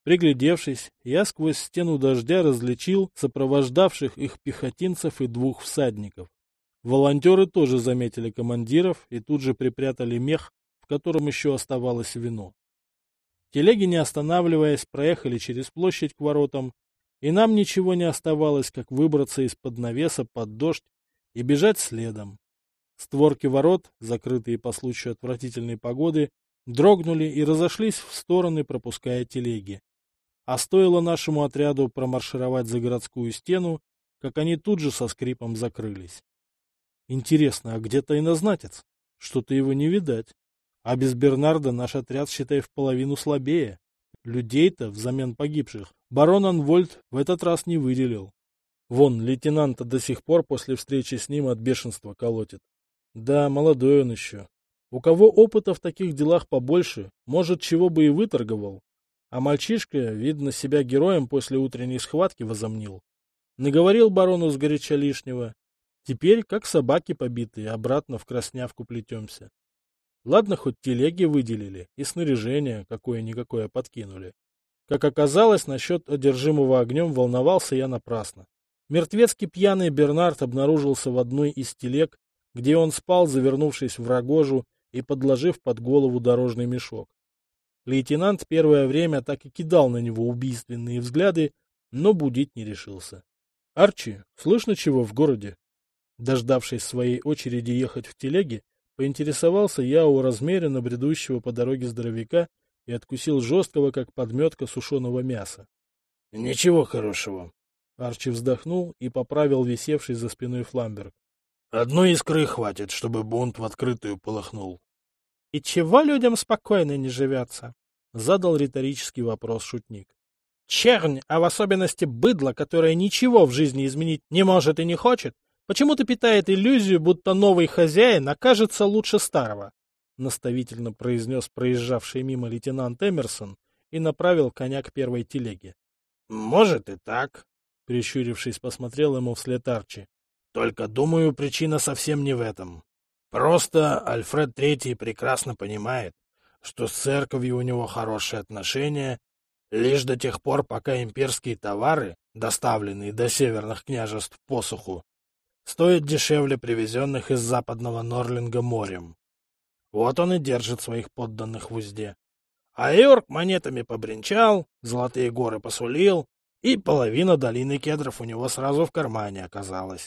Приглядевшись, я сквозь стену дождя различил сопровождавших их пехотинцев и двух всадников. Волонтеры тоже заметили командиров и тут же припрятали мех, в котором еще оставалось вино. Телеги, не останавливаясь, проехали через площадь к воротам, и нам ничего не оставалось, как выбраться из-под навеса под дождь и бежать следом. Створки ворот, закрытые по случаю отвратительной погоды, дрогнули и разошлись в стороны, пропуская телеги. А стоило нашему отряду промаршировать за городскую стену, как они тут же со скрипом закрылись. Интересно, а где тайнознатец? Что-то его не видать. А без Бернарда наш отряд, считай, в половину слабее. Людей-то, взамен погибших, барон Анвольд в этот раз не выделил. Вон, лейтенанта до сих пор после встречи с ним от бешенства колотит. Да, молодой он еще. У кого опыта в таких делах побольше, может, чего бы и выторговал. А мальчишка, видно, себя героем после утренней схватки возомнил. Наговорил барону сгоряча лишнего. Теперь, как собаки побитые, обратно в Краснявку плетемся. Ладно, хоть телеги выделили и снаряжение какое-никакое подкинули. Как оказалось, насчет одержимого огнем волновался я напрасно. Мертвецкий пьяный Бернард обнаружился в одной из телег, где он спал, завернувшись в рогожу и подложив под голову дорожный мешок. Лейтенант первое время так и кидал на него убийственные взгляды, но будить не решился. — Арчи, слышно чего в городе? Дождавшись своей очереди ехать в телеге, поинтересовался я у размеренно бредущего по дороге здоровяка и откусил жесткого, как подметка сушеного мяса. — Ничего хорошего. Арчи вздохнул и поправил висевший за спиной фламберг. — Одной искры хватит, чтобы бунт в открытую полыхнул. — И чего людям спокойно не живется? — задал риторический вопрос шутник. — Чернь, а в особенности быдло, которое ничего в жизни изменить не может и не хочет, почему-то питает иллюзию, будто новый хозяин окажется лучше старого, — наставительно произнес проезжавший мимо лейтенант Эмерсон и направил коня к первой телеге. — Может и так, — прищурившись, посмотрел ему вслед Арчи. — Только, думаю, причина совсем не в этом. Просто Альфред Третий прекрасно понимает, что с церковью у него хорошие отношения лишь до тех пор, пока имперские товары, доставленные до северных княжеств посуху, стоят дешевле привезенных из западного Норлинга морем. Вот он и держит своих подданных в узде. А Эорк монетами побренчал, золотые горы посулил, и половина долины кедров у него сразу в кармане оказалась.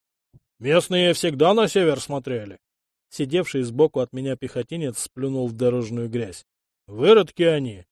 Местные всегда на север смотрели. Сидевший сбоку от меня пехотинец сплюнул в дорожную грязь. Выродки они.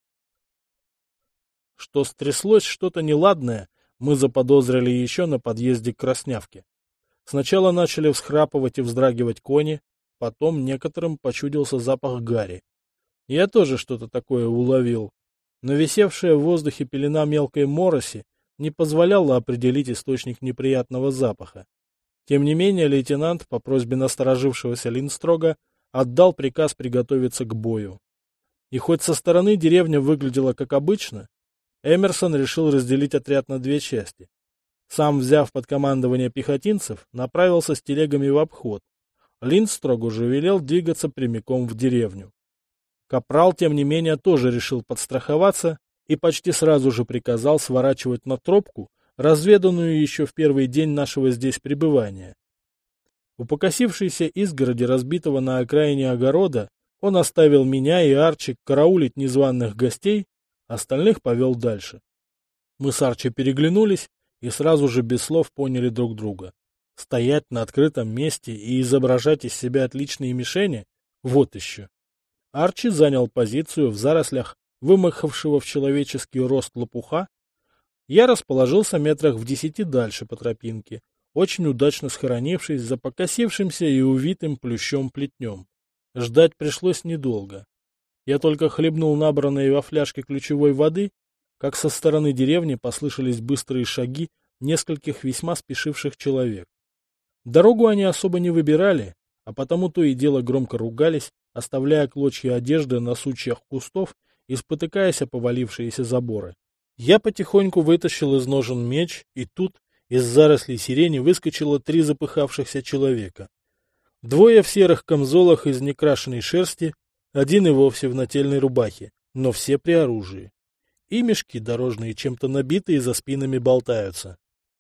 Что стряслось что-то неладное, мы заподозрили еще на подъезде к Краснявке. Сначала начали всхрапывать и вздрагивать кони, потом некоторым почудился запах гари. Я тоже что-то такое уловил, но висевшая в воздухе пелена мелкой мороси не позволяла определить источник неприятного запаха. Тем не менее, лейтенант, по просьбе насторожившегося Линдстрога, отдал приказ приготовиться к бою. И хоть со стороны деревня выглядела как обычно, Эмерсон решил разделить отряд на две части. Сам, взяв под командование пехотинцев, направился с телегами в обход. Линдстрогу же велел двигаться прямиком в деревню. Капрал, тем не менее, тоже решил подстраховаться и почти сразу же приказал сворачивать на тропку, разведанную еще в первый день нашего здесь пребывания. У покосившейся изгороди, разбитого на окраине огорода, он оставил меня и Арчи караулить незваных гостей, остальных повел дальше. Мы с Арчи переглянулись и сразу же без слов поняли друг друга. Стоять на открытом месте и изображать из себя отличные мишени — вот еще. Арчи занял позицию в зарослях вымахавшего в человеческий рост лопуха. Я расположился метрах в десяти дальше по тропинке, очень удачно схоронившись за покосившимся и увитым плющом плетнем. Ждать пришлось недолго. Я только хлебнул набранной во фляжке ключевой воды, как со стороны деревни послышались быстрые шаги нескольких весьма спешивших человек. Дорогу они особо не выбирали, а потому то и дело громко ругались, оставляя клочья одежды на сучьях кустов и спотыкаясь о повалившиеся заборы. Я потихоньку вытащил из ножен меч, и тут из зарослей сирени выскочило три запыхавшихся человека. Двое в серых камзолах из некрашенной шерсти, один и вовсе в нательной рубахе, но все при оружии. и мешки дорожные чем-то набитые за спинами болтаются.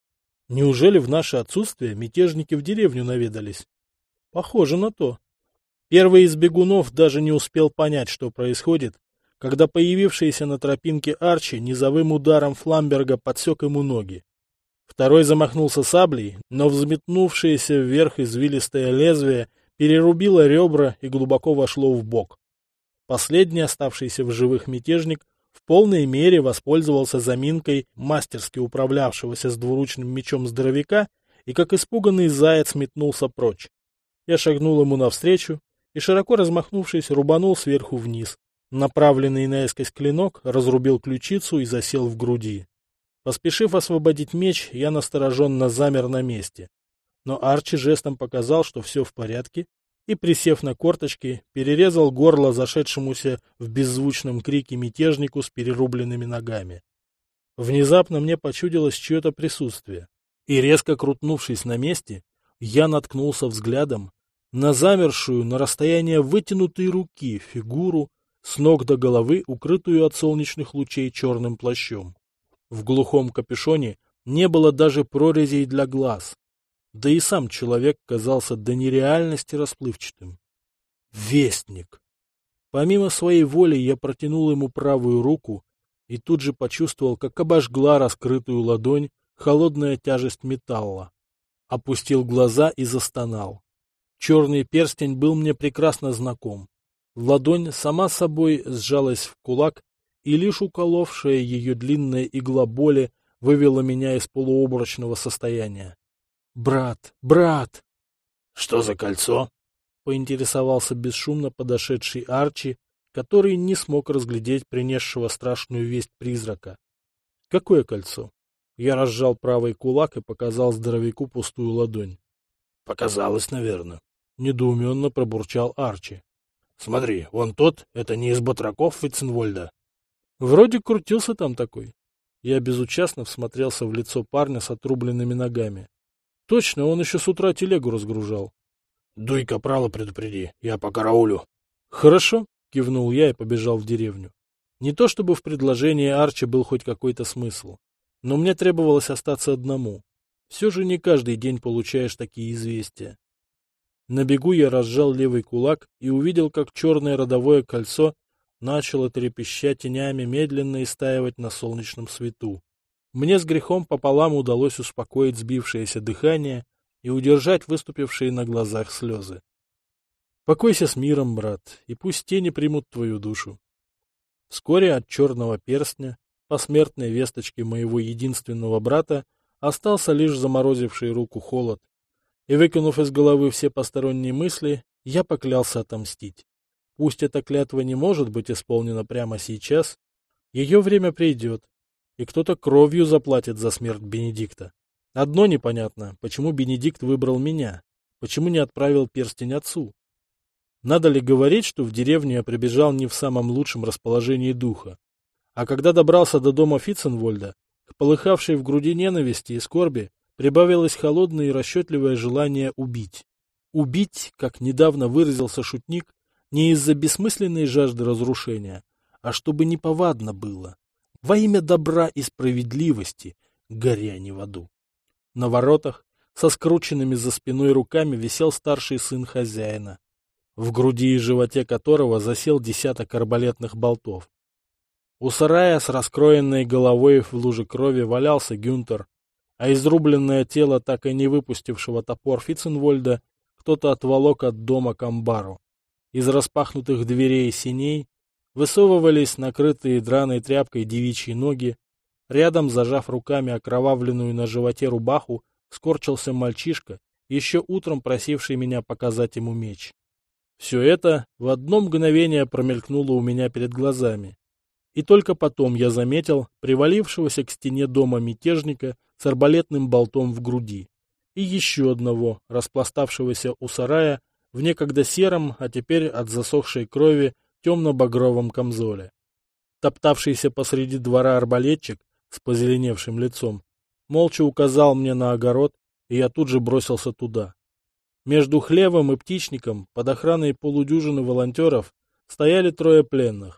Неужели в наше отсутствие мятежники в деревню наведались? Похоже на то. Первый из бегунов даже не успел понять, что происходит, когда появившийся на тропинке Арчи низовым ударом Фламберга подсек ему ноги. Второй замахнулся саблей, но взметнувшееся вверх извилистое лезвие перерубило ребра и глубоко вошло в бок. Последний, оставшийся в живых мятежник, в полной мере воспользовался заминкой мастерски управлявшегося с двуручным мечом здоровяка и, как испуганный заяц, метнулся прочь. Я шагнул ему навстречу и, широко размахнувшись, рубанул сверху вниз. Направленный наискось клинок разрубил ключицу и засел в груди. Поспешив освободить меч, я настороженно замер на месте. Но Арчи жестом показал, что все в порядке, и, присев на корточки, перерезал горло зашедшемуся в беззвучном крике мятежнику с перерубленными ногами. Внезапно мне почудилось чье-то присутствие, и, резко крутнувшись на месте, я наткнулся взглядом на замершую на расстояние вытянутой руки фигуру, с ног до головы, укрытую от солнечных лучей черным плащом. В глухом капюшоне не было даже прорезей для глаз. Да и сам человек казался до нереальности расплывчатым. Вестник! Помимо своей воли я протянул ему правую руку и тут же почувствовал, как обожгла раскрытую ладонь холодная тяжесть металла. Опустил глаза и застонал. Черный перстень был мне прекрасно знаком. Ладонь сама собой сжалась в кулак, и лишь уколовшая ее длинная игла боли вывела меня из полуобморочного состояния. «Брат! Брат!» «Что за кольцо?» — поинтересовался бесшумно подошедший Арчи, который не смог разглядеть принесшего страшную весть призрака. «Какое кольцо?» Я разжал правый кулак и показал здоровяку пустую ладонь. «Показалось, наверное», — недоуменно пробурчал Арчи. «Смотри, вон тот, это не из батраков Фитценвольда?» «Вроде крутился там такой». Я безучастно всмотрелся в лицо парня с отрубленными ногами. Точно, он еще с утра телегу разгружал. — Дуй капрала предупреди, я по караулю. — Хорошо, — кивнул я и побежал в деревню. Не то чтобы в предложении Арчи был хоть какой-то смысл, но мне требовалось остаться одному. Все же не каждый день получаешь такие известия. На бегу я разжал левый кулак и увидел, как черное родовое кольцо начало трепеща тенями медленно истаивать на солнечном свету. Мне с грехом пополам удалось успокоить сбившееся дыхание и удержать выступившие на глазах слезы. Покойся с миром, брат, и пусть тени примут твою душу. Вскоре от черного перстня, посмертной весточки моего единственного брата, остался лишь заморозивший руку холод, и, выкинув из головы все посторонние мысли, я поклялся отомстить. Пусть эта клятва не может быть исполнена прямо сейчас, ее время придет, и кто-то кровью заплатит за смерть Бенедикта. Одно непонятно, почему Бенедикт выбрал меня, почему не отправил перстень отцу. Надо ли говорить, что в деревню я прибежал не в самом лучшем расположении духа, а когда добрался до дома Фитценвольда, к полыхавшей в груди ненависти и скорби прибавилось холодное и расчетливое желание убить. Убить, как недавно выразился шутник, не из-за бессмысленной жажды разрушения, а чтобы неповадно было. Во имя добра и справедливости, горя не в аду. На воротах, со скрученными за спиной руками, висел старший сын хозяина, в груди и животе которого засел десяток арбалетных болтов. У сарая с раскроенной головой в луже крови валялся Гюнтер, а изрубленное тело так и не выпустившего топор Фитценвольда кто-то отволок от дома к амбару. Из распахнутых дверей сеней высовывались накрытые драной тряпкой девичьи ноги. Рядом, зажав руками окровавленную на животе рубаху, скорчился мальчишка, еще утром просивший меня показать ему меч. Все это в одно мгновение промелькнуло у меня перед глазами. И только потом я заметил привалившегося к стене дома мятежника с арбалетным болтом в груди и еще одного, распластавшегося у сарая в некогда сером, а теперь от засохшей крови, темно-багровом камзоле. Топтавшийся посреди двора арбалетчик с позеленевшим лицом молча указал мне на огород, и я тут же бросился туда. Между хлевом и птичником под охраной полудюжины волонтеров стояли трое пленных.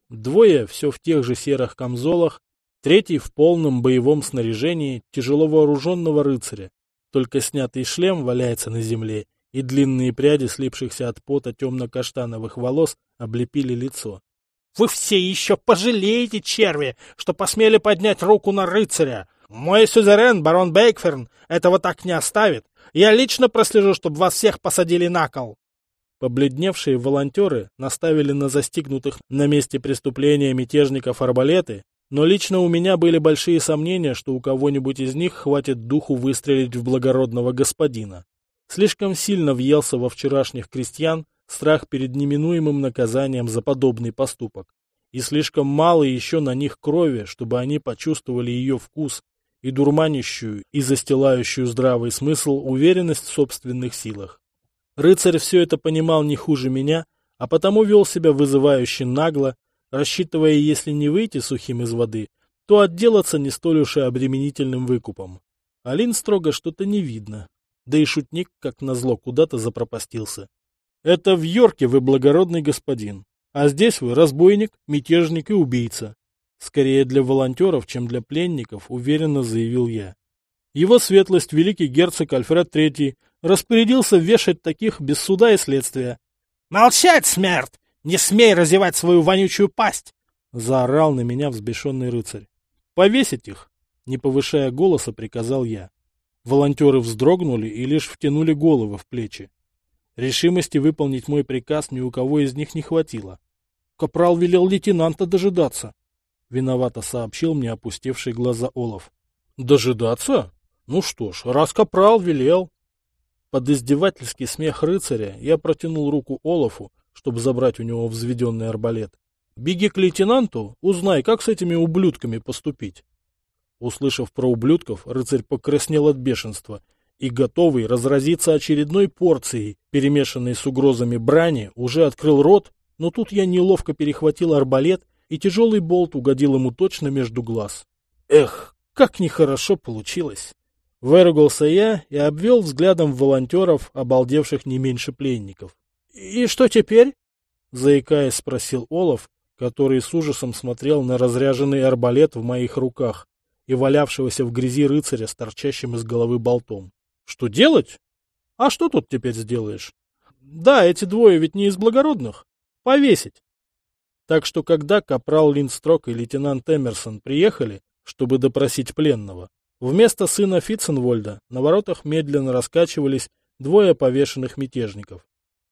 Двое все в тех же серых камзолах, третий в полном боевом снаряжении тяжело вооруженного рыцаря. Только снятый шлем валяется на земле, и длинные пряди слипшихся от пота темно-каштановых волос облепили лицо. — Вы все еще пожалеете, черви, что посмели поднять руку на рыцаря! Мой сюзерен, барон Бейкферн, этого так не оставит. Я лично прослежу, чтобы вас всех посадили на кол. Побледневшие волонтеры наставили на застигнутых на месте преступления мятежников арбалеты, но лично у меня были большие сомнения, что у кого-нибудь из них хватит духу выстрелить в благородного господина. Слишком сильно въелся во вчерашних крестьян страх перед неминуемым наказанием за подобный поступок, и слишком мало еще на них крови, чтобы они почувствовали ее вкус и дурманящую и застилающую здравый смысл уверенность в собственных силах. Рыцарь все это понимал не хуже меня, а потому вел себя вызывающе нагло, рассчитывая, если не выйти сухим из воды, то отделаться не столь уж и обременительным выкупом. А Линстрога что-то не видно, да и шутник, как назло, куда-то запропастился. Это в Йорке вы благородный господин, а здесь вы разбойник, мятежник и убийца. Скорее для волонтеров, чем для пленников, уверенно заявил я. Его светлость, великий герцог Альфред Третий, распорядился вешать таких без суда и следствия. — Молчать, смерть! Не смей разевать свою вонючую пасть! — заорал на меня взбешенный рыцарь. — Повесить их! — не повышая голоса, приказал я. Волонтеры вздрогнули и лишь втянули головы в плечи. Решимости выполнить мой приказ ни у кого из них не хватило. Капрал велел лейтенанта дожидаться. Виновато сообщил мне опустевшие глаза Олаф. Дожидаться? Ну что ж, раз капрал велел. Под издевательский смех рыцаря я протянул руку Олафу, чтобы забрать у него взведенный арбалет. Беги к лейтенанту, узнай, как с этими ублюдками поступить. Услышав про ублюдков, рыцарь покраснел от бешенства и, готовый разразиться очередной порцией, перемешанной с угрозами брани, уже открыл рот, но тут я неловко перехватил арбалет, и тяжелый болт угодил ему точно между глаз. Эх, как нехорошо получилось! Выругался я и обвел взглядом волонтеров, обалдевших не меньше пленников. — И что теперь? — заикаясь, спросил Олаф, который с ужасом смотрел на разряженный арбалет в моих руках и валявшегося в грязи рыцаря с торчащим из головы болтом. — Что делать? А что тут теперь сделаешь? Да, эти двое ведь не из благородных. Повесить. Так что, когда капрал Линдстрок и лейтенант Эмерсон приехали, чтобы допросить пленного, вместо сына Фитценвольда на воротах медленно раскачивались двое повешенных мятежников.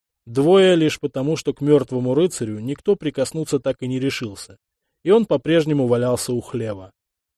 Двое лишь потому, что к мертвому рыцарю никто прикоснуться так и не решился, и он по-прежнему валялся у хлева.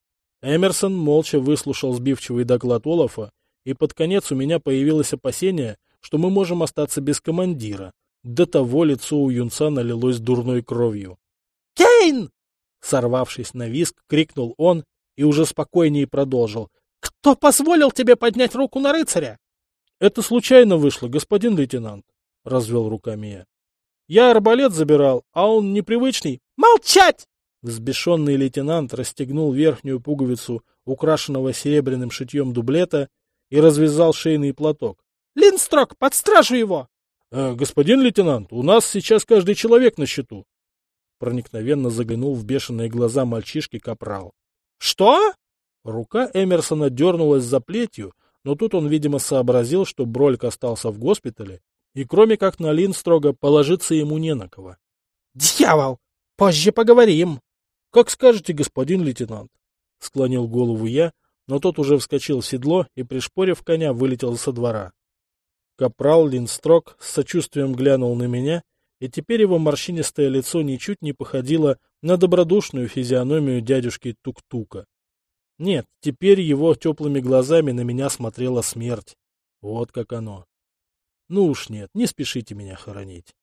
Эмерсон молча выслушал сбивчивый доклад Олафа, и под конец у меня появилось опасение, что мы можем остаться без командира. До того лицо у юнца налилось дурной кровью. «Кейн!» Сорвавшись на визг, крикнул он и уже спокойнее продолжил. «Кто позволил тебе поднять руку на рыцаря?» «Это случайно вышло, господин лейтенант», — развел руками я. «Я арбалет забирал, а он непривычный». «Молчать!» Взбешенный лейтенант расстегнул верхнюю пуговицу украшенного серебряным шитьем дублета и развязал шейный платок. «Линдстрок, под стражу его!» Э, господин лейтенант, у нас сейчас каждый человек на счету. Проникновенно заглянул в бешеные глаза мальчишки капрал. Что? Рука Эмерсона дернулась за плетью, но тут он, видимо, сообразил, что Брольк остался в госпитале, и кроме как на Линдстрога положиться ему не на кого. Дьявол! Позже поговорим. Как скажете, господин лейтенант. Склонил голову я, но тот уже вскочил в седло и, пришпорив коня, вылетел со двора. Капрал Линдстрок с сочувствием глянул на меня, и теперь его морщинистое лицо ничуть не походило на добродушную физиономию дядюшки Тук-Тука. Нет, теперь его теплыми глазами на меня смотрела смерть. Вот как оно. Ну уж нет, не спешите меня хоронить.